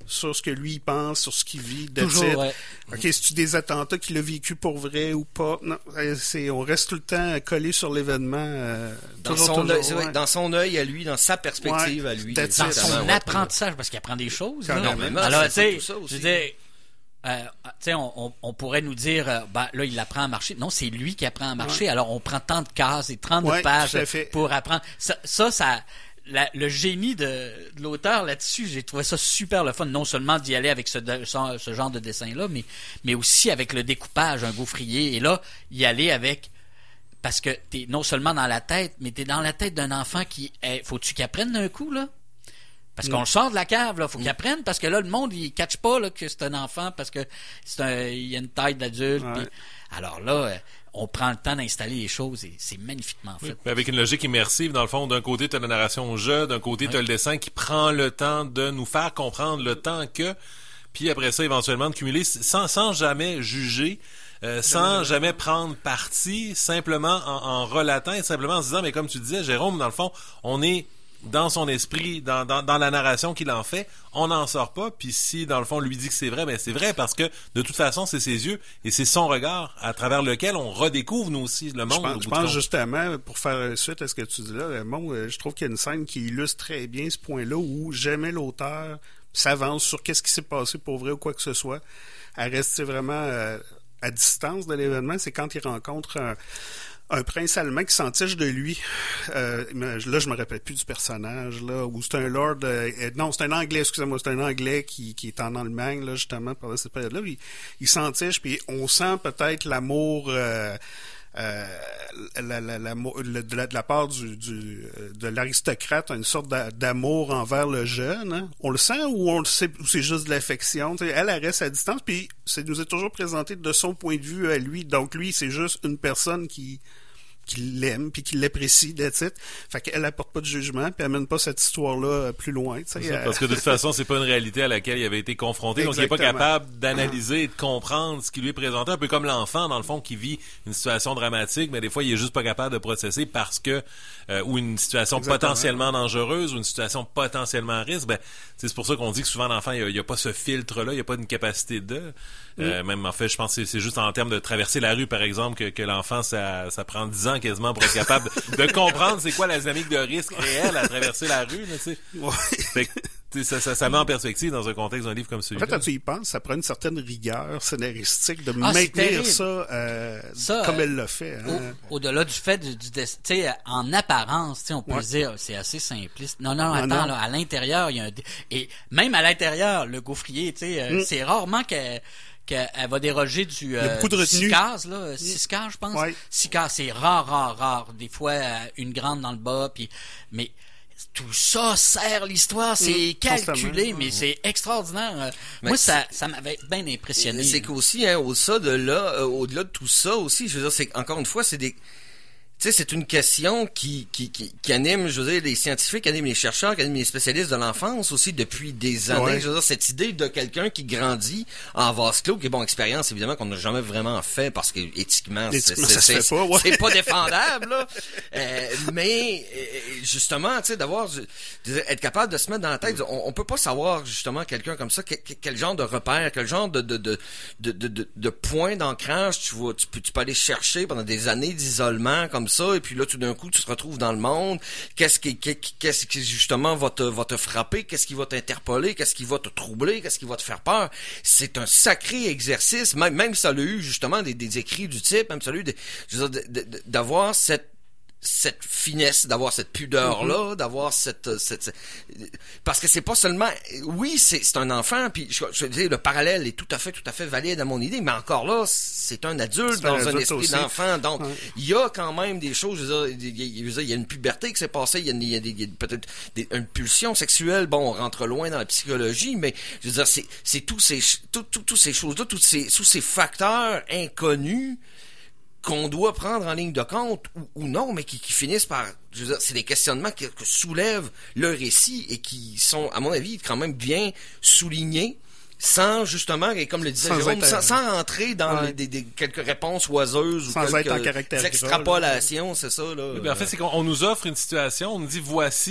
sur ce que lui il pense, sur ce qu'il vit. Toujours, ouais. OK, c'est-tu des attentats qu'il a vécu pour vrai ou pas? Non, c'est, on reste tout le temps collé sur l'événement. Euh, dans, toujours, son toujours, œil, ouais. dans son œil à lui, dans sa perspective ouais, à lui. Dans son ouais, apprentissage, parce qu'il apprend des choses. Là. Énormément. Alors, tu sais, je veux dire, euh, tu sais, on, on, on pourrait nous dire, euh, ben, là, il apprend à marcher. Non, c'est lui qui apprend à marcher. Ouais. Alors, on prend tant de cases et trente ouais, pages pour apprendre. Ça, ça, ça la, le génie de, de l'auteur là-dessus, j'ai trouvé ça super le fun. Non seulement d'y aller avec ce, ce, ce genre de dessin-là, mais, mais aussi avec le découpage, un gaufrier. Et là, y aller avec... Parce que t'es non seulement dans la tête, mais t'es dans la tête d'un enfant qui... Hey, faut-tu qu'il apprenne d'un coup, là? Parce qu'on le sort de la cave, là. Faut qu'il apprenne, parce que là, le monde, il catch pas, là, que c'est un enfant, parce que c'est un, il y a une taille d'adulte. Ouais. Pis, alors là, on prend le temps d'installer les choses et c'est magnifiquement fait. Oui, avec une logique immersive, dans le fond, d'un côté, tu as la narration au jeu, d'un côté, tu as le dessin qui prend le temps de nous faire comprendre le temps que, puis après ça, éventuellement, de cumuler sans, sans jamais juger, euh, sans jamais prendre parti, simplement en, en relatant et simplement en se disant, mais comme tu disais, Jérôme, dans le fond, on est dans son esprit, dans, dans, dans la narration qu'il en fait, on n'en sort pas, puis si, dans le fond, lui dit que c'est vrai, ben c'est vrai, parce que, de toute façon, c'est ses yeux, et c'est son regard, à travers lequel on redécouvre, nous aussi, le monde. Je pense, je pense justement, pour faire suite à ce que tu dis là, Raymond, je trouve qu'il y a une scène qui illustre très bien ce point-là, où jamais l'auteur s'avance sur qu'est-ce qui s'est passé pour vrai ou quoi que ce soit, à rester vraiment euh, à distance de l'événement. C'est quand il rencontre un... un prince allemand qui s'entiche de lui. Euh, là, je me rappelle plus du personnage, là, où c'est un lord... Euh, non, c'est un anglais, excusez-moi, c'est un anglais qui, qui est en Allemagne, là, justement, pendant cette période-là. Il, il s'entiche, puis on sent peut-être l'amour... Euh, Euh, la, la, la, la, de, la, de la part du, du, de l'aristocrate, une sorte d'amour envers le jeune. Hein? On le sent ou on le sait, ou c'est juste de l'affection. T'sais, elle, elle reste à distance, puis ça nous est toujours présenté de son point de vue à lui. Donc lui, c'est juste une personne qui qui l'aime puis qui l'apprécie, that's it. Fait qu'elle apporte pas de jugement puis elle amène pas cette histoire-là plus loin. Ça, elle... Parce que de toute façon, c'est pas une réalité à laquelle il avait été confronté. Exactement. Donc il est pas capable d'analyser et de comprendre ce qui lui est présenté. Un peu comme l'enfant, dans le fond, qui vit une situation dramatique, mais des fois, il est juste pas capable de processer parce que euh, ou une situation Exactement. potentiellement dangereuse ou une situation potentiellement à risque. Ben, c'est pour ça qu'on dit que souvent l'enfant, il y a, a pas ce filtre-là, il y a pas une capacité de... Euh, mm. Même en fait, je pense que c'est juste en termes de traverser la rue, par exemple, que, que l'enfant, ça, ça prend dix ans quasiment pour être capable de comprendre c'est quoi la dynamique de risque réelle à traverser la rue, tu sais. Ouais. Fait que, ça, ça, ça met en perspective dans un contexte d'un livre comme celui-là. En fait, quand tu y penses, ça prend une certaine rigueur scénaristique de ah, maintenir ça, euh, ça comme euh, elle l'a fait. Hein. Au, au-delà du fait du, du tu sais, en apparence, tu sais, on peut ouais. se dire c'est assez simpliste. Non, non, attends, non. Là, à l'intérieur, il y a un et même à l'intérieur, le gaufrier, tu sais, mm. c'est rarement que qu'elle va déroger du euh, six cases, là, six cases, je pense. Ouais. Six cases, c'est rare, rare, rare. Des fois, euh, une grande dans le bas, puis mais tout ça sert l'histoire, c'est mmh, calculé, mais mmh. c'est extraordinaire. Mais Moi, ça, ça m'avait bien impressionné. C'est qu'aussi, hein, au-delà de là, euh, au-delà de tout ça aussi, je veux dire, c'est encore une fois, c'est des tu sais, c'est une question qui, qui, qui, qui anime, je veux dire, les scientifiques, qui anime les chercheurs, qui anime les spécialistes de l'enfance aussi depuis des années. Ouais. Je veux dire, cette idée de quelqu'un qui grandit en vase clos, qui est bon, expérience, évidemment, qu'on n'a jamais vraiment fait parce que éthiquement, c'est, c'est, c'est, c'est, pas, ouais. c'est pas défendable, là. euh, mais, justement, tu sais, d'avoir, être capable de se mettre dans la tête, on, on peut pas savoir, justement, quelqu'un comme ça, quel, quel genre de repère, quel genre de, de, de, de, de, de, de point d'ancrage tu vois, tu peux, tu peux aller chercher pendant des années d'isolement, comme ça, et puis là tout d'un coup tu te retrouves dans le monde, qu'est-ce qui qu'est-ce qui justement va te va te frapper, qu'est-ce qui va t'interpeller, qu'est-ce qui va te troubler, qu'est-ce qui va te faire peur. C'est un sacré exercice, même même si ça a eu justement des, des écrits du type, même ça a eu des, je veux dire, d'avoir cette cette finesse, d'avoir cette pudeur-là, mm-hmm. d'avoir cette, cette, cette... Parce que c'est pas seulement... Oui, c'est, c'est un enfant, puis je, je veux dire, le parallèle est tout à fait, tout à fait valide à mon idée, mais encore là, c'est un adulte c'est dans un, un esprit aussi. d'enfant, donc ouais. il y a quand même des choses, je veux dire, il y a, il y a une puberté qui s'est passée, il y a, il y a, des, il y a peut-être des, une pulsion sexuelle, bon, on rentre loin dans la psychologie, mais je veux dire, c'est, c'est tous ces, tout, tout, tous ces choses-là, tous ces, tous ces facteurs inconnus qu'on doit prendre en ligne de compte ou, ou non, mais qui, qui finissent par... Je veux dire, c'est des questionnements que, que soulève le récit et qui sont, à mon avis, quand même bien soulignés, sans justement, et comme le disait sans Jérôme, sans, sans entrer dans ouais. les, des, des, quelques réponses oiseuses sans ou quelques extrapolations, c'est ça. Là. Oui, ben en fait, c'est qu'on on nous offre une situation, on nous dit « voici »,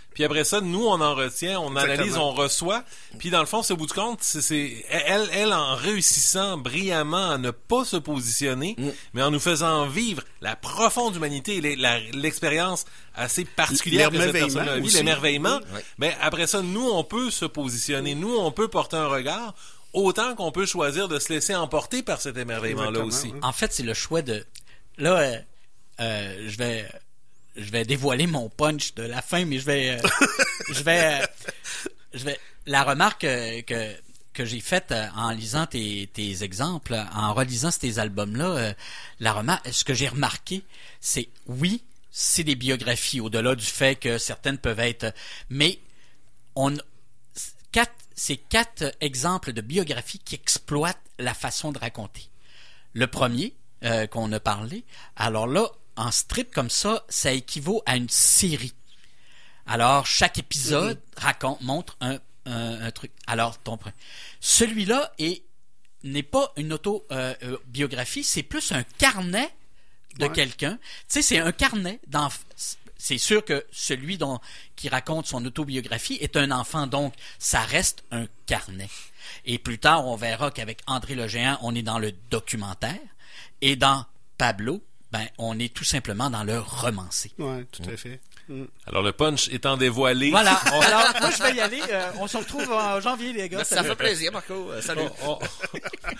Puis après ça, nous, on en retient, on analyse, Exactement. on reçoit. Puis dans le fond, c'est au bout du compte, c'est, c'est elle, elle, en réussissant brillamment à ne pas se positionner, mm. mais en nous faisant vivre la profonde humanité et les, la, l'expérience assez particulière que cette personne a vécue, l'émerveillement. Oui. Mais après ça, nous, on peut se positionner, nous, on peut porter un regard, autant qu'on peut choisir de se laisser emporter par cet émerveillement-là aussi. Oui. En fait, c'est le choix de... Là, euh, euh, je vais... Je vais dévoiler mon punch de la fin, mais je vais, euh, je vais, euh, je vais. La remarque euh, que que j'ai faite euh, en lisant tes tes exemples, en relisant ces albums-là, euh, la remarque, ce que j'ai remarqué, c'est oui, c'est des biographies, au-delà du fait que certaines peuvent être, mais on quatre, c'est quatre exemples de biographies qui exploitent la façon de raconter. Le premier euh, qu'on a parlé, alors là. En strip comme ça, ça équivaut à une série. Alors, chaque épisode mm-hmm. raconte, montre un, un, un truc. Alors, ton celui-là est, n'est pas une autobiographie, euh, c'est plus un carnet de ouais. quelqu'un. Tu sais, c'est un carnet d'enfant. C'est sûr que celui dont, qui raconte son autobiographie est un enfant, donc ça reste un carnet. Et plus tard, on verra qu'avec André le Géant, on est dans le documentaire. Et dans Pablo, ben, on est tout simplement dans le romancé. Oui, tout à fait. Mm. Alors, le punch étant dévoilé... Voilà. On... Alors, moi, je vais y aller. Euh, on se retrouve en janvier, les gars. Ben, ça fait plaisir, Marco. Euh, salut. Oh, oh.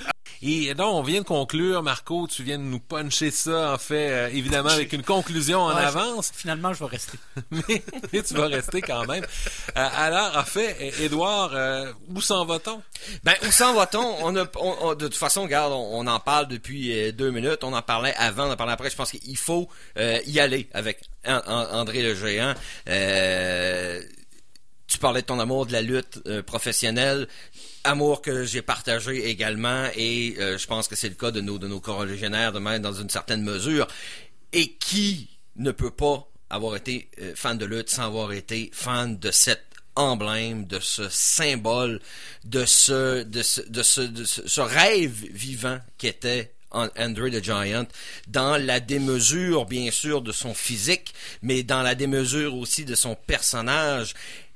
Et donc, on vient de conclure, Marco, tu viens de nous puncher ça, en fait, euh, évidemment, avec une conclusion en ouais, avance. Je, finalement, je vais rester. mais, mais tu vas rester quand même. Euh, alors, en fait, Édouard, euh, où s'en va-t-on? Ben, où s'en va-t-on? On a, on, on, de toute façon, regarde, on, on en parle depuis euh, deux minutes, on en parlait avant, on en parlait après. Je pense qu'il faut euh, y aller avec an, an, André le Géant. Euh, tu parlais de ton amour de la lutte euh, professionnelle. Amour que j'ai partagé également, et euh, je pense que c'est le cas de nos de nos corolégionnaires de même dans une certaine mesure. Et qui ne peut pas avoir été euh, fan de lutte sans avoir été fan de cet emblème, de ce symbole, de ce de ce de ce, de ce, ce rêve vivant qu'était Andre the Giant, dans la démesure bien sûr de son physique, mais dans la démesure aussi de son personnage.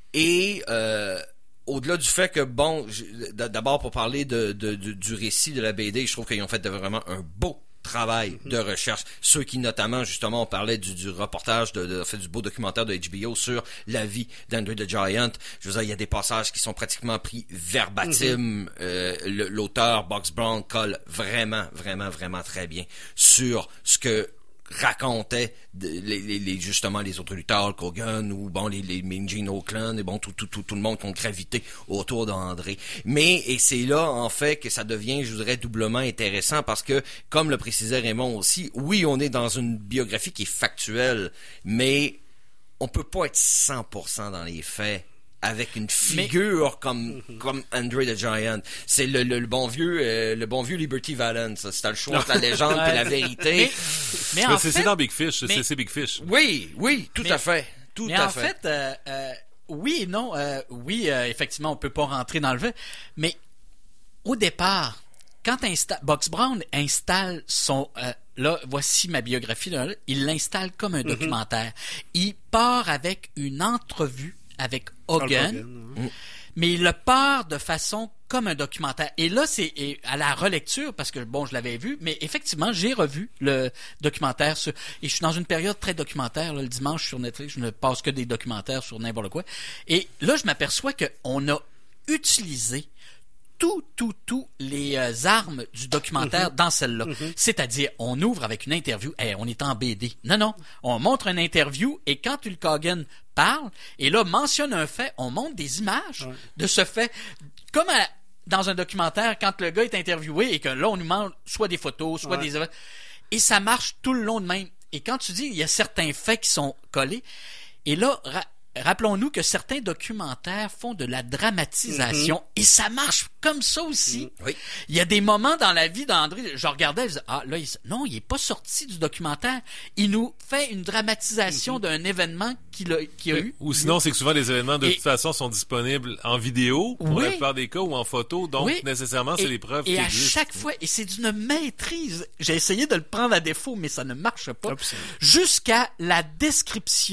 Et euh, au-delà du fait que, bon, d'abord pour parler de, de, de, du récit de la B D, je trouve qu'ils ont fait vraiment un beau travail de recherche. Ceux qui, notamment, justement, on parlait du, du reportage, de, de, fait, du beau documentaire de H B O sur la vie d'Andre the Giant. Je veux dire, il y a des passages qui sont pratiquement pris verbatim. Mm-hmm. Euh, le, l'auteur, Box Brown, colle vraiment, vraiment, vraiment très bien sur ce que racontait les, les, les, justement les autres lutteurs, Hulk Hogan ou bon les, les Mean Gene Okerlund et bon tout, tout, tout, tout le monde qui ont gravité autour d'André. Mais et c'est là en fait que ça devient, je dirais, doublement intéressant parce que, comme le précisait Raymond aussi, oui on est dans une biographie qui est factuelle, mais on peut pas être cent pour cent dans les faits avec une figure mais... comme mm-hmm. comme Andre the Giant. C'est le, le, le bon vieux euh, le bon vieux Liberty Valance. C'était le choix entre la légende et la vérité. Mais, mais en c'est, fait, c'est dans Big Fish. Mais... C'est, c'est Big Fish. Oui, oui, tout mais, à fait. Tout mais à en fait. fait, euh, euh, oui et non. Euh, oui, euh, effectivement, on peut pas rentrer dans le fait. Mais au départ, quand insta- Box Brown installe son... Euh, là, voici ma biographie. Là, il l'installe comme un mm-hmm. documentaire. Il part avec une entrevue avec Hogan, Hogan ouais. mais il le part de façon comme un documentaire. Et là, c'est et à la relecture, parce que, bon, je l'avais vu, mais effectivement, j'ai revu le documentaire sur, et je suis dans une période très documentaire, là, le dimanche sur Netflix, je ne passe que des documentaires sur n'importe quoi. Et là, je m'aperçois qu'on a utilisé tout, tout, tout les euh, armes du documentaire mm-hmm. dans celle-là. Mm-hmm. C'est-à-dire, on ouvre avec une interview. Hey, on est en B D. Non, non. On montre une interview et quand Hulk Hogan parle, et là, mentionne un fait, on montre des images ouais. de ce fait. Comme à, dans un documentaire, quand le gars est interviewé et que là, on nous montre soit des photos, soit ouais. des... Et ça marche tout le long de même. Et quand tu dis, il y a certains faits qui sont collés, et là... Ra- Rappelons-nous que certains documentaires font de la dramatisation mm-hmm. et ça marche comme ça aussi. Mm-hmm. Oui. Il y a des moments dans la vie d'André, je regardais, je disais, ah là, il, non, il est pas sorti du documentaire. Il nous fait une dramatisation mm-hmm. d'un événement qu'il a, qu'il a eu. Ou sinon, c'est que souvent les événements de et, toute façon sont disponibles en vidéo pour oui. la plupart des cas ou en photo, donc oui. nécessairement c'est et, les preuves et qui à existent. chaque fois, et c'est d'une maîtrise. J'ai essayé de le prendre à défaut, mais ça ne marche pas. Absolument. Jusqu'à la description. Ouais.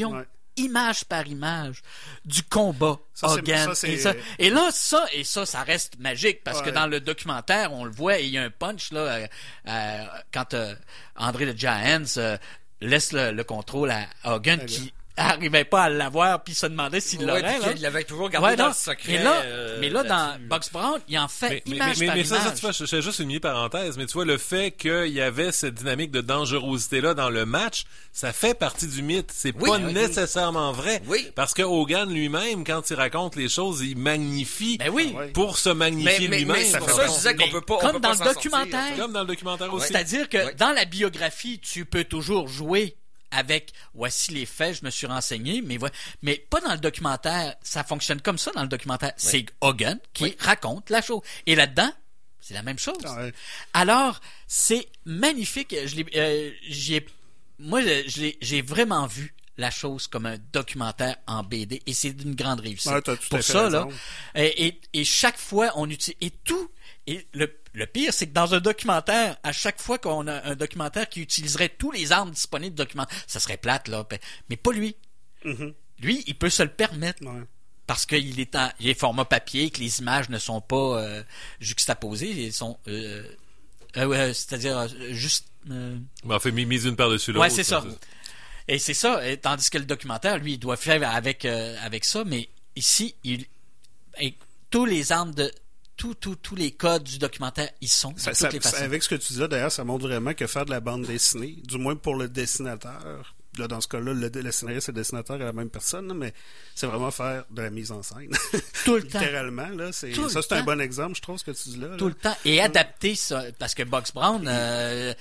image par image du combat ça, Hogan. ça, et, ça, et là, ça, et ça, ça reste magique parce ouais. que dans le documentaire, on le voit, et il y a un punch là euh, euh, quand euh, André the Giant euh, laisse le, le contrôle à Hogan okay. qui arrivait pas à l'avoir puis se demandait s'il ouais, l'aurait. Là. Il l'avait toujours gardé ouais, dans non. le secret. Et là, euh, mais là, dans Box Brown, il en fait mais, image mais, par mais, image. Mais ça, ça, tu vois, je fais juste une mini-parenthèse, mais tu vois, le fait qu'il y avait cette dynamique de dangerosité-là dans le match, ça fait partie du mythe. C'est oui, pas oui, nécessairement vrai. Oui. Parce que Hogan lui-même, quand il raconte les choses, il magnifie ben oui. pour se magnifier mais, lui-même. Mais c'est pour ça que je disais qu'on peut pas. Comme on peut dans pas le documentaire. Sortir, comme dans le documentaire aussi. C'est-à-dire que oui. dans la biographie, tu peux toujours jouer avec voici les faits, je me suis renseigné, mais mais pas dans le documentaire. Ça fonctionne comme ça dans le documentaire. Oui. C'est Hogan qui oui. raconte la chose. Et là-dedans, c'est la même chose. Ah ouais. Alors, c'est magnifique. Je l'ai, euh, j'ai, moi, je l'ai, j'ai vraiment vu la chose comme un documentaire en B D et c'est d'une grande réussite. Ouais, t'as tout pour à fait ça, raison. là. Et, et, et chaque fois, on utilise et tout. Et le, le pire, c'est que dans un documentaire, à chaque fois qu'on a un documentaire qui utiliserait tous les armes disponibles de documentaire, ça serait plate, là. Mais pas lui. Mm-hmm. Lui, il peut se le permettre. Ouais. Parce qu'il est en il est format papier, que les images ne sont pas euh, juxtaposées, ils sont euh, euh, c'est-à-dire euh, juste euh... Ben, en fait, mise une par-dessus l'autre. Ouais, c'est ça. Et c'est ça, et, tandis que le documentaire, lui, il doit faire avec euh, avec ça, mais ici, il et tous les armes de Tous, tous, tous les codes du documentaire, ils sont ça, de ça, toutes les façons. Avec ce que tu dis là, d'ailleurs, ça montre vraiment que faire de la bande dessinée, du moins pour le dessinateur, là, dans ce cas-là, le, le scénariste et le dessinateur est la même personne, là, mais c'est vraiment faire de la mise en scène. Tout le temps. Littéralement, là, c'est, Tout ça c'est un temps. Bon exemple, je trouve, ce que tu dis là. Tout là. le temps. Et adapter ça, parce que Box Brown, euh,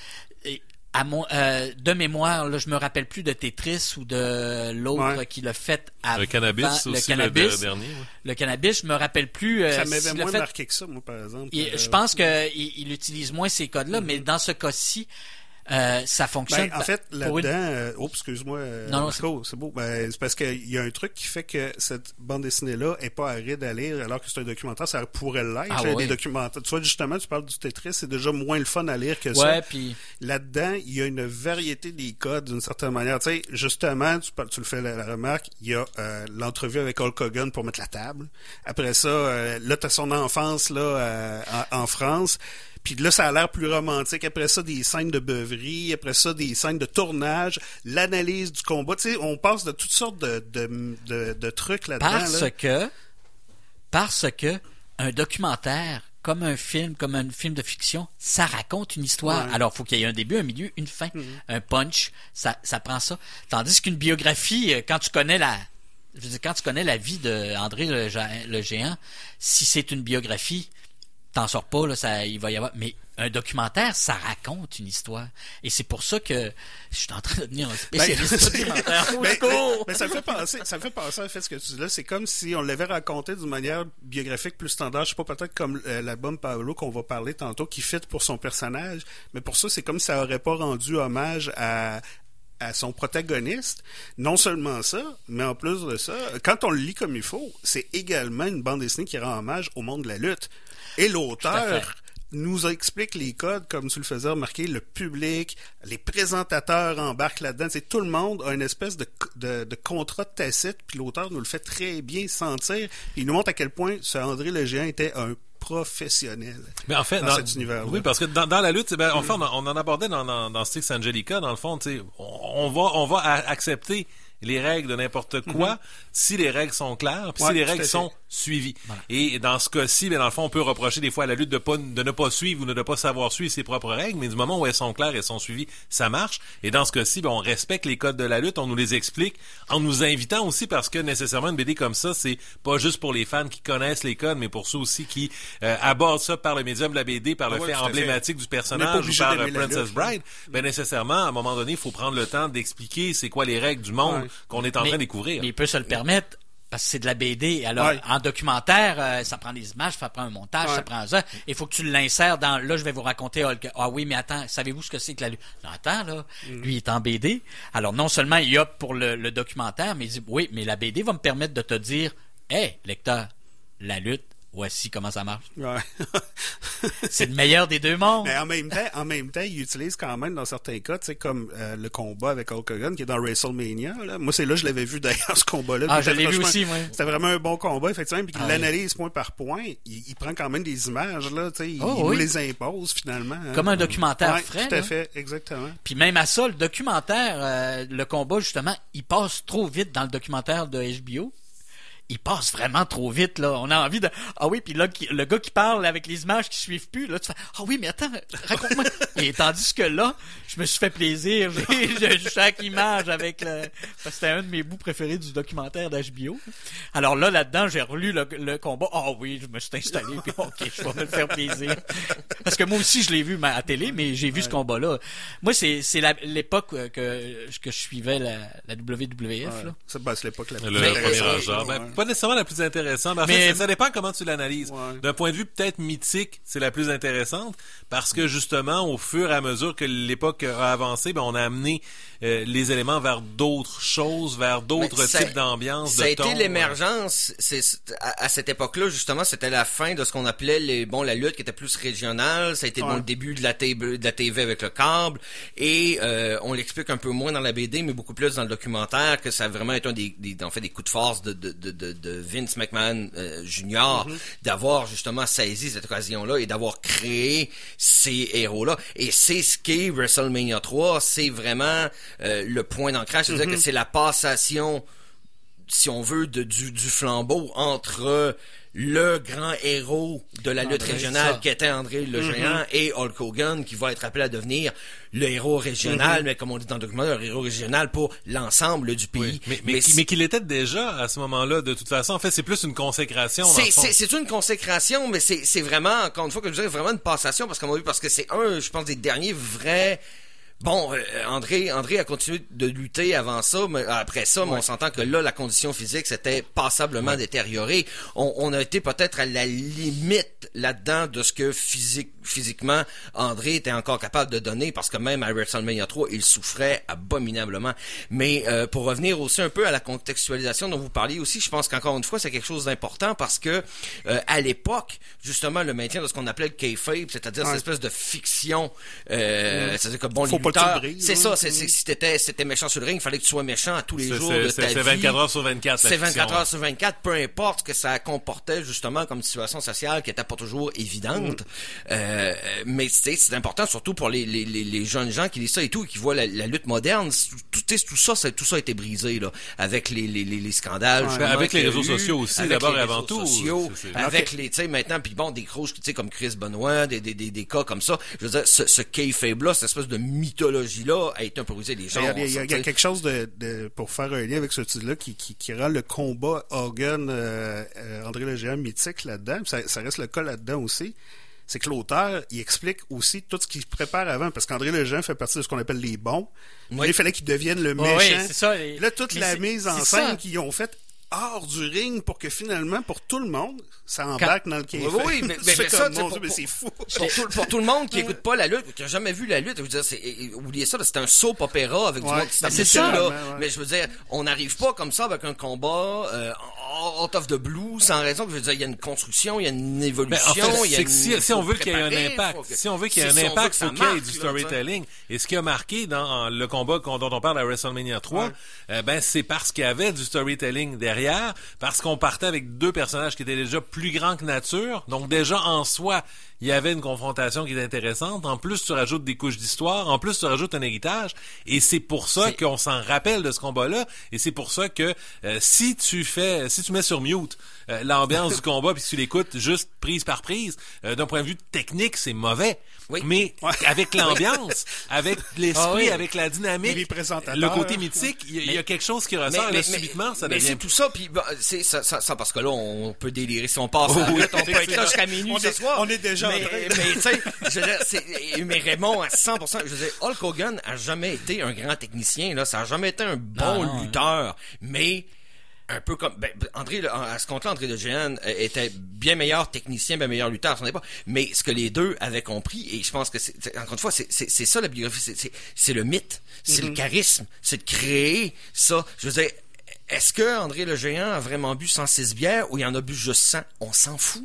à mon, euh, de mémoire, là, je me rappelle plus de Tetris ou de l'autre ouais. qui l'a fait avant. Le cannabis le aussi, cannabis, le dernier. Ouais. Le cannabis, je me rappelle plus. Euh, ça m'avait si moins fait, marqué que ça, moi, par exemple. Il, euh, je pense qu'il il utilise moins ces codes-là, mm-hmm. mais dans ce cas-ci, Euh, ça fonctionne. Ben, en fait, là-dedans, une... euh, oh, excuse-moi, euh, non, non, Marco, c'est, c'est beau. Ben, c'est parce qu'il y a un truc qui fait que cette bande dessinée-là est pas aride à lire, alors que c'est un documentaire, ça pourrait l'être. Ah, ouais. Des documentaires. Tu vois, justement, tu parles du Tetris, c'est déjà moins le fun à lire que ouais, ça. Puis... Là-dedans, il y a une variété des codes d'une certaine manière. Tu sais, justement, tu, tu le fais la, la remarque, il y a euh, l'entrevue avec Hulk Hogan pour mettre la table. Après ça, euh, là, t'as son enfance là euh, en, en France. Puis là, ça a l'air plus romantique. Après ça, des scènes de beuverie. Après ça, des scènes de tournage. L'analyse du combat. Tu sais, on passe de toutes sortes de, de, de, de trucs là-dedans. Parce là. que, parce que un documentaire, comme un film, comme un film de fiction, ça raconte une histoire. Ouais. Alors, il faut qu'il y ait un début, un milieu, une fin, mm-hmm. un punch. Ça, ça prend ça. Tandis qu'une biographie, quand tu connais la... Je veux dire, quand tu connais la vie de André le, le Géant, si c'est une biographie... T'en sors pas, là, ça, il va y avoir. Mais un documentaire, ça raconte une histoire. Et c'est pour ça que je suis en train de devenir un spécialiste ben, documentaire. mais, mais, mais ça me fait penser, ça me fait penser, en fait, ce que tu dis là. C'est comme si on l'avait raconté d'une manière biographique plus standard. Je sais pas, peut-être comme euh, l'album Paolo qu'on va parler tantôt, qui fit pour son personnage. Mais pour ça, c'est comme si ça aurait pas rendu hommage à, à son protagoniste. Non seulement ça, mais en plus de ça, quand on le lit comme il faut, c'est également une bande dessinée qui rend hommage au monde de la lutte. Et l'auteur nous explique les codes, comme tu le faisais remarquer, le public, les présentateurs embarquent là-dedans. C'est tout le monde a une espèce de, de, de contrat tacite, puis l'auteur nous le fait très bien sentir. Il nous montre à quel point ce André le Géant était un professionnel. Mais en fait, dans, dans cet univers-là. Oui, parce que dans, dans la lutte, ben, enfin, on, on en abordait dans, dans, dans Styx Angelica, dans le fond, tu sais, on, on va, on va accepter les règles de n'importe quoi, mm-hmm. si les règles sont claires, puis ouais, si les règles sont suivies. Voilà. Et dans ce cas-ci, ben, dans le fond, on peut reprocher des fois à la lutte de, pas, de ne pas suivre ou de ne pas savoir suivre ses propres règles, mais du moment où elles sont claires et elles sont suivies, ça marche. Et dans ce cas-ci, ben, on respecte les codes de la lutte, on nous les explique, en nous invitant aussi, parce que nécessairement, une B D comme ça, c'est pas juste pour les fans qui connaissent les codes, mais pour ceux aussi qui euh, abordent ça par le médium de la B D, par ah le ouais, fait emblématique fait. du personnage ou par euh, Princess Bride. Ben, nécessairement, à un moment donné, il faut prendre le temps d'expliquer c'est quoi les règles du monde ouais. qu'on est en mais, train de découvrir. Mais il peut se le permettre parce que c'est de la B D. Alors, ouais. en documentaire, euh, ça prend des images, ça prend un montage, ouais. ça prend ça. Il faut que tu l'insères dans... Là, je vais vous raconter... Ah oui, mais attends, savez-vous ce que c'est que la lutte? Non, attends, là. Mm. Lui, il est en B D. Alors, non seulement il opte pour le, le documentaire, mais il dit, oui, mais la B D va me permettre de te dire, hé, hey, lecteur, la lutte, voici comment ça marche. Ouais. C'est le meilleur des deux mondes. Mais en même temps, en même temps, ils utilisent quand même dans certains cas, tu sais, comme euh, le combat avec Hulk Hogan qui est dans WrestleMania. Là. Moi, c'est là que je l'avais vu d'ailleurs, ce combat-là. Ah, Puis je l'ai vu aussi, moi. C'était vraiment un bon combat, effectivement. Puis qu'il ah, l'analyse point par point. Il, il prend quand même des images, là, tu sais. Il, oh, il oui. nous les impose, finalement. Hein. Comme un documentaire ouais, frais. Tout à là. fait, exactement. Puis même à ça, le documentaire, euh, le combat, justement, il passe trop vite dans le documentaire de H B O. Il passe vraiment trop vite, là. On a envie de... Ah oui, puis là, qui... le gars qui parle avec les images qui suivent plus, là, tu fais... Ah oui, mais attends, raconte-moi. Et tandis que là, je me suis fait plaisir. J'ai chaque image avec le... Parce que c'était un de mes bouts préférés du documentaire d'H B O. Alors là, là-dedans, j'ai relu le, le combat. Ah oui, je me suis installé, puis OK, je vais me faire plaisir. Parce que moi aussi, je l'ai vu à la télé, mais j'ai vu ouais. ce combat-là. Moi, c'est, c'est la, l'époque que, que je suivais la, la W W F, ouais. là. C'est, ben, c'est l'époque la plus Le premier rangeur. Ben, pas nécessairement la plus intéressante. Mais en mais... fait, ça, ça dépend comment tu l'analyses. Ouais. D'un point de vue peut-être mythique, c'est la plus intéressante parce que justement, au fur et à mesure que l'époque a avancé, ben, on a amené euh, les éléments vers d'autres choses, vers d'autres ça, types d'ambiances, ça de a ton, été l'émergence. C'est, à, à cette époque-là, justement, c'était la fin de ce qu'on appelait les, bon, la lutte qui était plus régionale. Ça a été ouais. bon, le début de la, t- de la T V avec le câble. Et euh, on l'explique un peu moins dans la B D, mais beaucoup plus dans le documentaire, que ça a vraiment été un des, des en fait, des coups de force de, de, de, de, de Vince McMahon euh, Junior mm-hmm. d'avoir justement saisi cette occasion-là et d'avoir créé ces héros-là. Et c'est ce qu'est WrestleMania trois, c'est vraiment euh, le point d'ancrage, c'est-à-dire mm-hmm. que c'est la passation, si on veut, de, du, du flambeau entre le grand héros de la lutte André, régionale ça. qui était André le mm-hmm. Géant et Hulk Hogan qui va être appelé à devenir le héros régional, mm-hmm. mais comme on dit dans le documentaire, le héros régional pour l'ensemble du pays. Oui. Mais, mais, mais, mais qu'il était déjà à ce moment-là, de toute façon. En fait, c'est plus une consécration. C'est, c'est, c'est une consécration, mais c'est, c'est vraiment, encore une fois, que je dirais, vraiment une passation, parce qu'on a vu, parce que c'est un, je pense, des derniers vrais... Bon, euh, André, André a continué de lutter avant ça, mais après ça, ouais. mais on s'entend que là, la condition physique s'était passablement ouais. détériorée. On, on a été peut-être à la limite là-dedans de ce que physique, physiquement André était encore capable de donner, parce que même à WrestleMania trois, il souffrait abominablement. Mais euh, pour revenir aussi un peu à la contextualisation dont vous parliez aussi, je pense qu'encore une fois, c'est quelque chose d'important parce que euh, à l'époque, justement, le maintien de ce qu'on appelait le kayfabe, c'est-à-dire ouais. cette espèce de fiction, euh, ouais. c'est-à-dire que bon, les c'est ça, c'est, c'est, si t'étais, si t'étais méchant sur le ring, il fallait que tu sois méchant à tous les c'est, jours c'est, de c'est, ta c'est vie. C'est vingt-quatre heures sur vingt-quatre. C'est vingt-quatre heures sur vingt-quatre, peu importe ce que ça comportait justement comme situation sociale qui était pas toujours évidente. Mm. Euh, mais c'est, c'est important surtout pour les, les, les, les jeunes gens qui lisent ça et tout, et qui voient la, la lutte moderne. Tout, tout ça, c'est, tout ça a été brisé là, avec les, les, les, les scandales. Ouais, avec les réseaux eu, sociaux aussi, d'abord et avant tout. Sociaux, c'est, c'est... Avec okay. les, tu sais, maintenant, puis bon, des croches, tu sais, comme Chris Benoit, des, des, des, des cas comme ça. Je veux dire, ce, ce kayfabe-là, cette espèce de mythologie-là, a été un peu brisé les gens. Il y, y, y a quelque chose de, de pour faire un lien avec ce titre-là qui, qui, qui rend le combat Hogan euh, euh, André le Géant mythique là-dedans. Ça, ça reste le cas là-dedans aussi. C'est que l'auteur, il explique aussi tout ce qu'il prépare avant, parce qu'André le Géant fait partie de ce qu'on appelle les bons. Oui. Il fallait qu'il devienne le méchant. Oui, c'est ça, et... Là, toute la mise en scène qu'ils ont faite hors du ring pour que finalement, pour tout le monde, ça embarque Quand... dans le kayfabe. Oui, oui, mais, mais, mais ça, mon Dieu, mais c'est fou. Pour tout, pour tout le monde qui écoute pas la lutte, qui a jamais vu la lutte, je veux dire, c'est, oubliez ça, là, c'est un soap opéra avec ouais, du monde qui c'est ça, là. Ouais, ouais. Mais je veux dire, on n'arrive pas comme ça avec un combat euh, out of the blue, sans raison. Je veux dire, il y a une construction, il y a une évolution. Ben, en fait, il y a c'est une, que si, si on veut qu'il y ait un impact, que, si on veut qu'il y ait un impact, il faut qu'il y ait du storytelling. Et ce qui a marqué dans le combat dont on parle à WrestleMania trois, ouais. euh, ben c'est parce qu'il y avait du storytelling derrière, parce qu'on partait avec deux personnages qui étaient déjà plus grands que nature, donc déjà en soi, il y avait une confrontation qui est intéressante. En plus, tu rajoutes des couches d'histoire. En plus, tu rajoutes un héritage. Et c'est pour ça c'est... qu'on s'en rappelle de ce combat-là. Et c'est pour ça que euh, si tu fais, si tu mets sur mute euh, l'ambiance du combat puis tu l'écoutes juste prise par prise, euh, d'un point de vue technique, c'est mauvais. Oui. Mais ouais. avec l'ambiance, avec l'esprit, ah oui. avec la dynamique, le côté mythique, il y, y a quelque chose qui ressort. Mais, là, mais, subitement, ça mais devient... c'est tout ça. Puis bah, c'est ça, ça, ça, parce que là, on peut délirer si on passe. Oh, oui, on peut être là jusqu'à minuit ce soir. On est déjà mais, mais tu sais, je veux dire, c'est, mais Raymond à cent pour cent, je veux dire, Hulk Hogan a jamais été un grand technicien, là, ça a jamais été un bon non, lutteur, non. mais un peu comme, ben, André, à ce compte-là, André le Géant était bien meilleur technicien, bien meilleur lutteur, ce n'est pas, mais ce que les deux avaient compris, et je pense que c'est, c'est encore une fois, c'est, c'est, c'est ça la biographie, c'est, c'est, c'est le mythe, c'est mm-hmm. le charisme, c'est de créer ça, je veux dire, est-ce que André le Géant a vraiment bu cent six bières ou il en a bu juste cent? On s'en fout.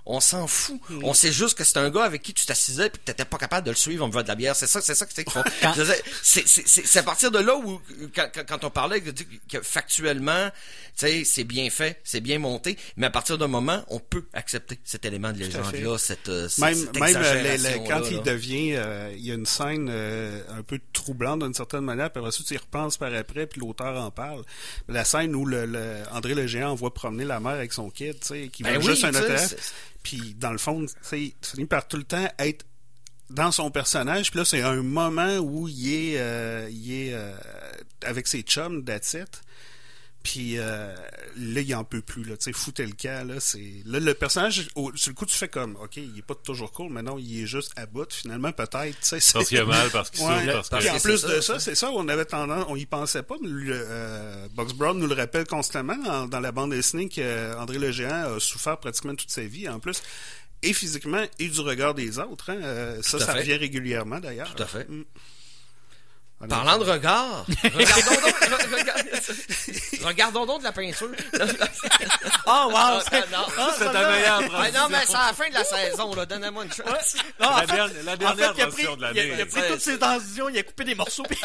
On s'en fout. Mm. On sait juste que c'est un gars avec qui tu t'assisais puis que t'étais pas capable de le suivre en buvant de la bière. C'est ça, c'est ça que c'est qu'ils font. Quand... c'est, c'est, c'est, c'est à partir de là où, quand, quand on parlait que, que factuellement, tu sais, c'est bien fait, c'est bien monté, mais à partir d'un moment, on peut accepter cet élément de légende-là, cette, cette, même, cette même les, les, quand là, il là. devient, euh, il y a une scène euh, un peu troublante d'une certaine manière, puis après ça, tu y repenses par après, puis l'auteur en parle. La scène où le, le André le Géant envoie promener la mère avec son kid, tu sais, qui ben veut oui, juste un autographe. C'est... Puis dans le fond, tu sais, il finit par tout le temps être dans son personnage. Puis là, c'est un moment où il est, euh, il est euh, avec ses chums, that's it. Puis euh, là, il en peut plus, là, tu sais, foutez le camp, là, c'est... Là, le personnage, au... sur le coup, tu fais comme, OK, il est pas toujours cool, mais non, il est juste à bout, finalement, peut-être, tu sais. C'est... Parce qu'il a mal, parce qu'il ouais, souffre, parce que... Puis en plus ça, de ça, c'est ça, on avait tendance, on y pensait pas, mais le, euh, Box Brown nous le rappelle constamment dans, dans la bande dessinée qu'André le Géant a souffert pratiquement toute sa vie, en plus, et physiquement, et du regard des autres, hein. Euh, ça, ça fait. Revient régulièrement, d'ailleurs. Tout à fait. Mm. Parlant de regard, regardons donc, regardons, regardons donc de la peinture. Oh, wow! Ah, C'est, non, ah, c'est ta meilleure ah, non, mais c'est à la fin de la saison, là. Donnez-moi une chance. Non, en La fait, dernière, la dernière en fait, il a version pris, de l'année. il a, il a pris toutes ses transitions, il a coupé des morceaux, puis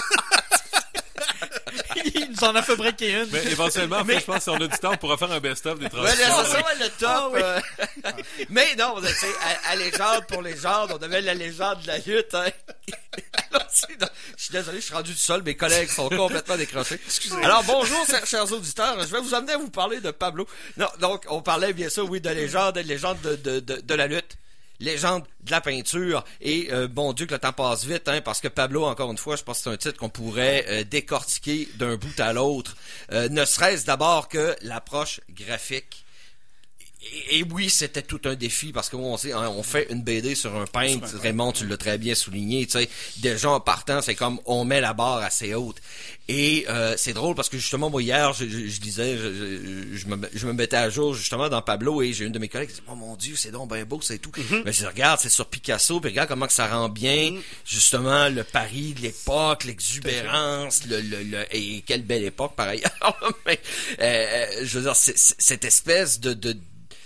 il nous en a fait breaker une. Mais éventuellement, en fait, je pense que si on a du temps, on pourra faire un best-of des Ouais, transitions. c'est ça, ouais, le top. Ah, oui. euh... mais non, tu sais, à, à légende pour légende, on avait la légende de la lutte, hein. Alors, non, je suis désolé, je suis rendu du sol, mes collègues sont complètement décrochés. Excusez-moi. Alors, bonjour, chers auditeurs, je vais vous amener à vous parler de Pablo. Non, donc, on parlait bien sûr, oui, de légende, de légende de, de, de, de la lutte. Légende de la peinture et euh, bon Dieu que le temps passe vite, hein, parce que Pablo, encore une fois, je pense que c'est un titre qu'on pourrait euh, décortiquer d'un bout à l'autre, euh, ne serait-ce d'abord que l'approche graphique. Et, et oui, c'était tout un défi parce qu'on sait, hein, on fait une B D sur un peintre, Raymond, tu l'as très bien souligné, tu sais, déjà en partant, c'est comme on met la barre assez haute. Et euh, c'est drôle parce que justement, moi hier, je, je, je disais, je, je, je, me, je me mettais à jour justement dans Pablo et j'ai une de mes collègues qui dit, oh mon Dieu, c'est donc ben beau, c'est tout. Mm-hmm. Mais je dis, regarde, c'est sur Picasso, puis regarde comment que ça rend bien, mm-hmm. justement, le Paris de l'époque, l'exubérance, le, le, le, et quelle belle époque par ailleurs. Mais euh, je veux dire, c'est, c'est, cette espèce de, de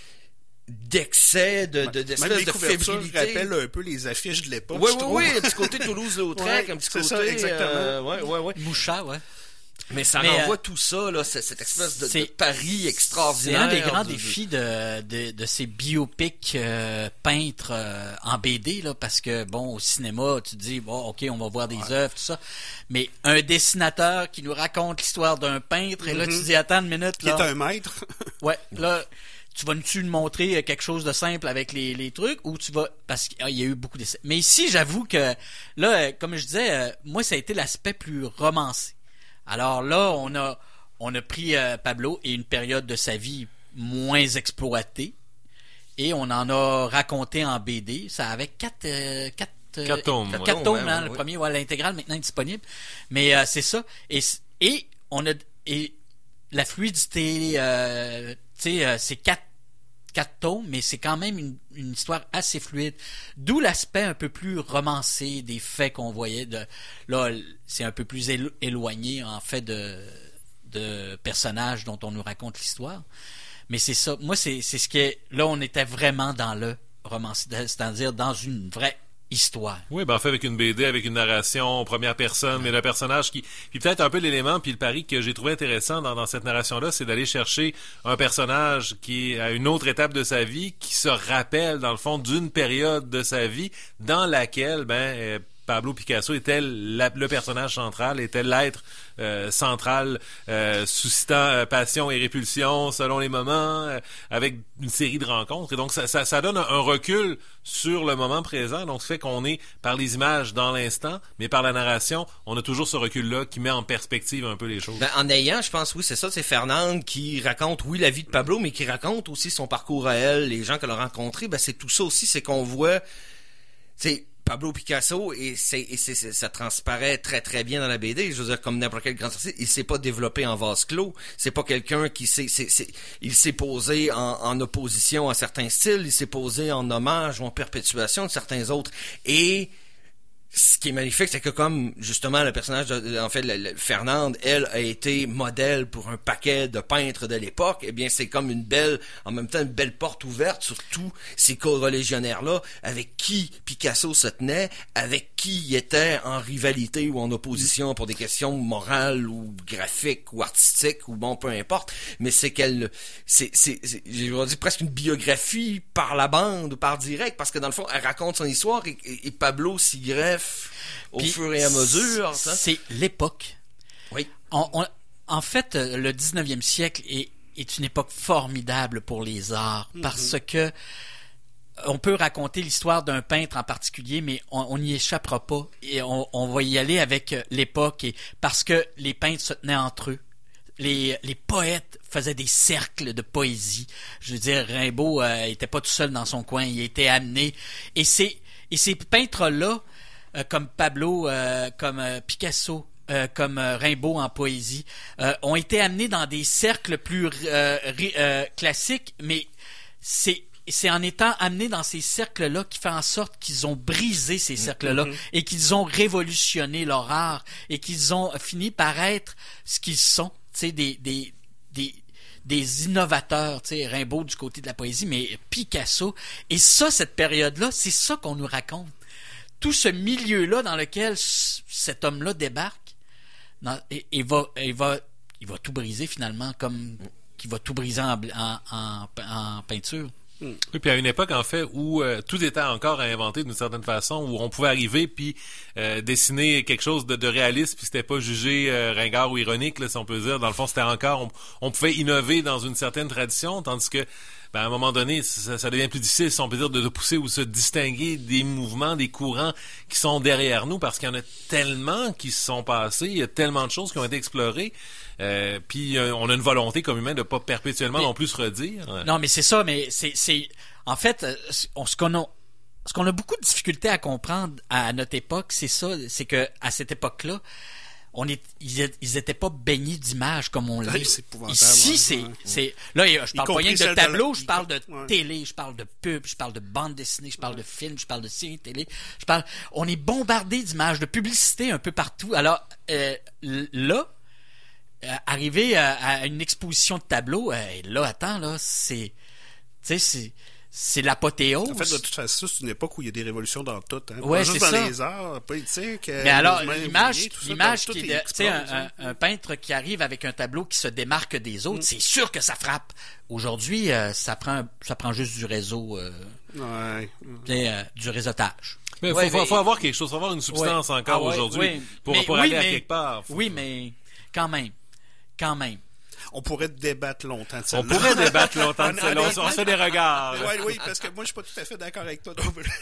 d'excès, de, de, d'espèce même les de fébrilité. Rappellent un peu les affiches de l'époque. Oui, je oui, trouve. oui, un petit côté Toulouse-Lautrec, ouais, un petit côté... Ça, exactement. Euh, ouais, ouais, ouais. Mouchat, ouais. Mais ça Mais, renvoie euh, tout ça, là, cette, cette espèce de, c'est, de Paris extraordinaire. C'est un des grands de, défis de, de, de ces biopics euh, peintres euh, en B D, là, parce que, bon, au cinéma, tu te dis, bon, OK, on va voir des ouais. œuvres, tout ça, mais un dessinateur qui nous raconte l'histoire d'un peintre, mm-hmm. et là, tu te dis, attends une minute, là... Qui est un maître. Ouais, là... Tu vas-tu nous montrer quelque chose de simple avec les, les trucs ou tu vas... Parce qu'il y a eu beaucoup d'essais. Mais ici, j'avoue que, là, comme je disais, moi, ça a été l'aspect plus romancé. Alors là, on a, on a pris euh, Pablo et une période de sa vie moins exploitée et on en a raconté en B D. Ça avait quatre... Euh, quatre Quatre tomes. Quatre, quatre tomes, ouais, hein, ouais, le ouais. premier, ouais, l'intégrale maintenant est disponible. Mais euh, c'est ça. Et, et on a... Et la fluidité, euh, tu sais, euh, c'est quatre quatre tomes, mais c'est quand même une, une histoire assez fluide. D'où l'aspect un peu plus romancé des faits qu'on voyait. De, là, c'est un peu plus élo- éloigné, en fait, de, de personnages dont on nous raconte l'histoire. Mais c'est ça. Moi, c'est, c'est ce qui est... Là, on était vraiment dans le romancé, c'est-à-dire dans une vraie histoire. Oui, ben en fait avec une B D, avec une narration première personne, mais le personnage qui... Puis peut-être un peu l'élément, puis le pari que j'ai trouvé intéressant dans, dans cette narration-là, c'est d'aller chercher un personnage qui est à une autre étape de sa vie, qui se rappelle, dans le fond, d'une période de sa vie dans laquelle, ben... Euh, Pablo Picasso était la, le personnage central, était l'être euh, central, euh, suscitant euh, passion et répulsion selon les moments, euh, avec une série de rencontres. Et donc, ça, ça, ça donne un, un recul sur le moment présent. Donc, ça fait qu'on est par les images dans l'instant, mais par la narration, on a toujours ce recul-là qui met en perspective un peu les choses. Ben, en ayant, je pense, oui, c'est ça, c'est Fernande qui raconte, oui, la vie de Pablo, mais qui raconte aussi son parcours à elle, les gens qu'elle a rencontrés. Ben, c'est tout ça aussi, c'est qu'on voit... c'est Pablo Picasso, et, c'est, et c'est, c'est, ça transparaît très très bien dans la B D. Je veux dire, comme n'importe quel grand artiste, il s'est pas développé en vase clos. C'est pas quelqu'un qui s'est, c'est, c'est, il s'est posé en, en opposition à certains styles, il s'est posé en hommage ou en perpétuation de certains autres. Et ce qui est magnifique, c'est que comme justement le personnage, de, en fait, le, le, Fernande, elle a été modèle pour un paquet de peintres de l'époque. Eh bien, c'est comme une belle, en même temps, une belle porte ouverte sur tous ces co-religionnaires-là, avec qui Picasso se tenait, avec qui il était en rivalité ou en opposition pour des questions morales ou graphiques ou artistiques ou bon, peu importe. Mais c'est qu'elle, c'est, c'est, c'est j'ai dit presque une biographie par la bande ou par direct, parce que dans le fond, elle raconte son histoire et, et, et Pablo s'y greffe au Puis, fur et à mesure. Ça. C'est l'époque. Oui. On, on, en fait, le dix-neuvième siècle est, est une époque formidable pour les arts mm-hmm. parce que on peut raconter l'histoire d'un peintre en particulier, mais on n'y échappera pas. Et on, on va y aller avec l'époque et, parce que les peintres se tenaient entre eux. Les, les poètes faisaient des cercles de poésie. Je veux dire, Rimbaud euh, était pas tout seul dans son coin. Il était amené. Et, c'est, et ces peintres-là, Euh, comme Pablo, euh, comme euh, Picasso, euh, comme euh, Rimbaud en poésie, euh, ont été amenés dans des cercles plus euh, euh, classiques, mais c'est c'est en étant amenés dans ces cercles-là qui fait en sorte qu'ils ont brisé ces cercles-là mm-hmm. et qu'ils ont révolutionné leur art et qu'ils ont fini par être ce qu'ils sont, tu sais, des des des des innovateurs, tu sais, Rimbaud du côté de la poésie, mais Picasso. Et ça, cette période-là, c'est ça qu'on nous raconte. Tout ce milieu-là dans lequel c- cet homme-là débarque, dans, et, et va, et va, il va tout briser finalement, comme qu'il va tout briser en, en, en, en peinture. Oui, puis à une époque, en fait, où euh, tout était encore à inventer d'une certaine façon, où on pouvait arriver puis euh, dessiner quelque chose de, de réaliste, puis c'était pas jugé euh, ringard ou ironique, là, si on peut dire. Dans le fond, c'était encore... On, on pouvait innover dans une certaine tradition, tandis que ben, à un moment donné, ça, ça devient plus difficile, si on peut dire, de, de pousser ou se distinguer des mouvements, des courants qui sont derrière nous, parce qu'il y en a tellement qui se sont passés, il y a tellement de choses qui ont été explorées, euh, puis euh, on a une volonté comme humain de pas perpétuellement mais, non plus se redire. Non, mais c'est ça, mais c'est... c'est en fait, on, ce qu'on a... Ce qu'on a beaucoup de difficultés à comprendre à notre époque, c'est ça, c'est que à cette époque-là, on est, ils, ils étaient pas baignés d'images comme on l'est. C'est épouvantable. Ici, c'est, ouais. c'est, là, je parle pas rien de tableau, de... je parle de ouais. télé, je parle de pub, je parle de bande dessinée, je parle ouais. de film, je parle de série télé, je parle, on est bombardé d'images, de publicité un peu partout. Alors, euh, là, euh, arriver à, à une exposition de tableaux, euh, là, attends, là, c'est, tu sais, c'est, c'est l'apothéose. En fait, de toute façon, c'est une époque où il y a des révolutions dans tout. Hein. Ouais, pas juste c'est dans ça. les arts politiques. Mais alors, l'image, ouvriers, l'image ça, qui tout est, tu sais, un, hein. un, un peintre qui arrive avec un tableau qui se démarque des autres, mm. c'est sûr que ça frappe. Aujourd'hui, euh, ça prend, ça prend juste du réseau, euh, ouais. euh, du réseautage. Mais il ouais, faut, faut, faut avoir quelque chose, faut avoir une substance ouais. encore ah, ouais, aujourd'hui ouais. pour, mais, pour oui, aller mais, à quelque part. Faut... Oui, mais quand même, quand même. On pourrait débattre longtemps de ça. On pourrait débattre longtemps de ça. On, on se fait des regards. Oui, oui, parce que moi, je suis pas tout à fait d'accord avec toi non plus.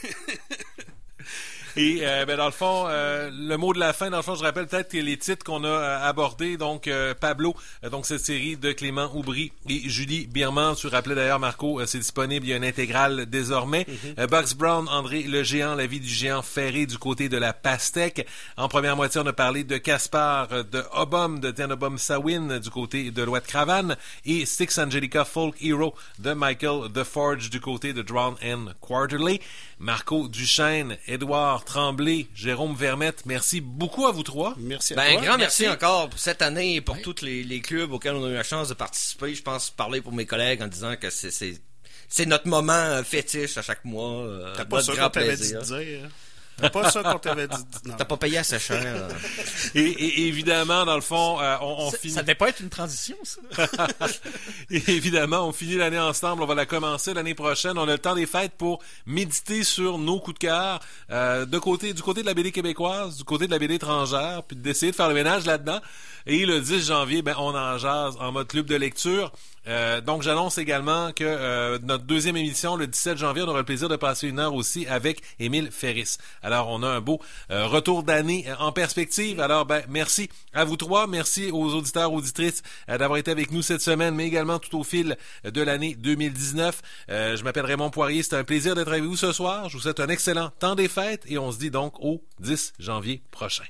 Et euh, ben dans le fond, euh, le mot de la fin, dans le fond, je rappelle peut-être que les titres qu'on a euh, abordés, donc euh, Pablo, euh, donc cette série de Clément Aubry et Julie Birman, tu rappelais d'ailleurs Marco, euh, c'est disponible, il y a une intégrale désormais. Mm-hmm. euh, Bugs Brown, André le Géant, la vie du géant ferré du côté de la pastèque. En première moitié, on a parlé de Caspar, euh, de Obum, de Tenenbaum Sawin du côté de Loi de Cravane et Styx Angelica Folk Hero de Michael DeForge du côté de Drown and Quarterly. Marco Duchesne, Édouard Tremblay, Jérôme Vermette, merci beaucoup à vous trois. Merci à ben, toi. Un grand merci. merci encore pour cette année et pour oui. tous les, les clubs auxquels on a eu la chance de participer. Je pense parler pour mes collègues en disant que c'est, c'est, c'est notre moment fétiche à chaque mois. Euh, T'as pas ça qu'on t'avait dit de dire. T'as pas ça qu'on t'avait dit. Non. T'as pas payé assez cher. et, et évidemment, dans le fond, euh, on, on ça, finit... Ça devait pas être une transition, ça. et évidemment, on finit l'année ensemble. On va la commencer l'année prochaine. On a le temps des fêtes pour méditer sur nos coups de cœur, euh, de côté, du côté de la B D québécoise, du côté de la B D étrangère, puis d'essayer de faire le ménage là-dedans. Et le dix janvier, ben, on en jase en mode club de lecture. Euh, donc, j'annonce également que euh, notre deuxième émission, le dix-sept janvier, on aura le plaisir de passer une heure aussi avec Émile Ferris. Alors, on a un beau euh, retour d'année en perspective. Alors, ben, merci à vous trois. Merci aux auditeurs, auditrices euh, d'avoir été avec nous cette semaine, mais également tout au fil de l'année deux mille dix-neuf. Euh, je m'appelle Raymond Poirier. C'est un plaisir d'être avec vous ce soir. Je vous souhaite un excellent temps des fêtes et on se dit donc au dix janvier prochain.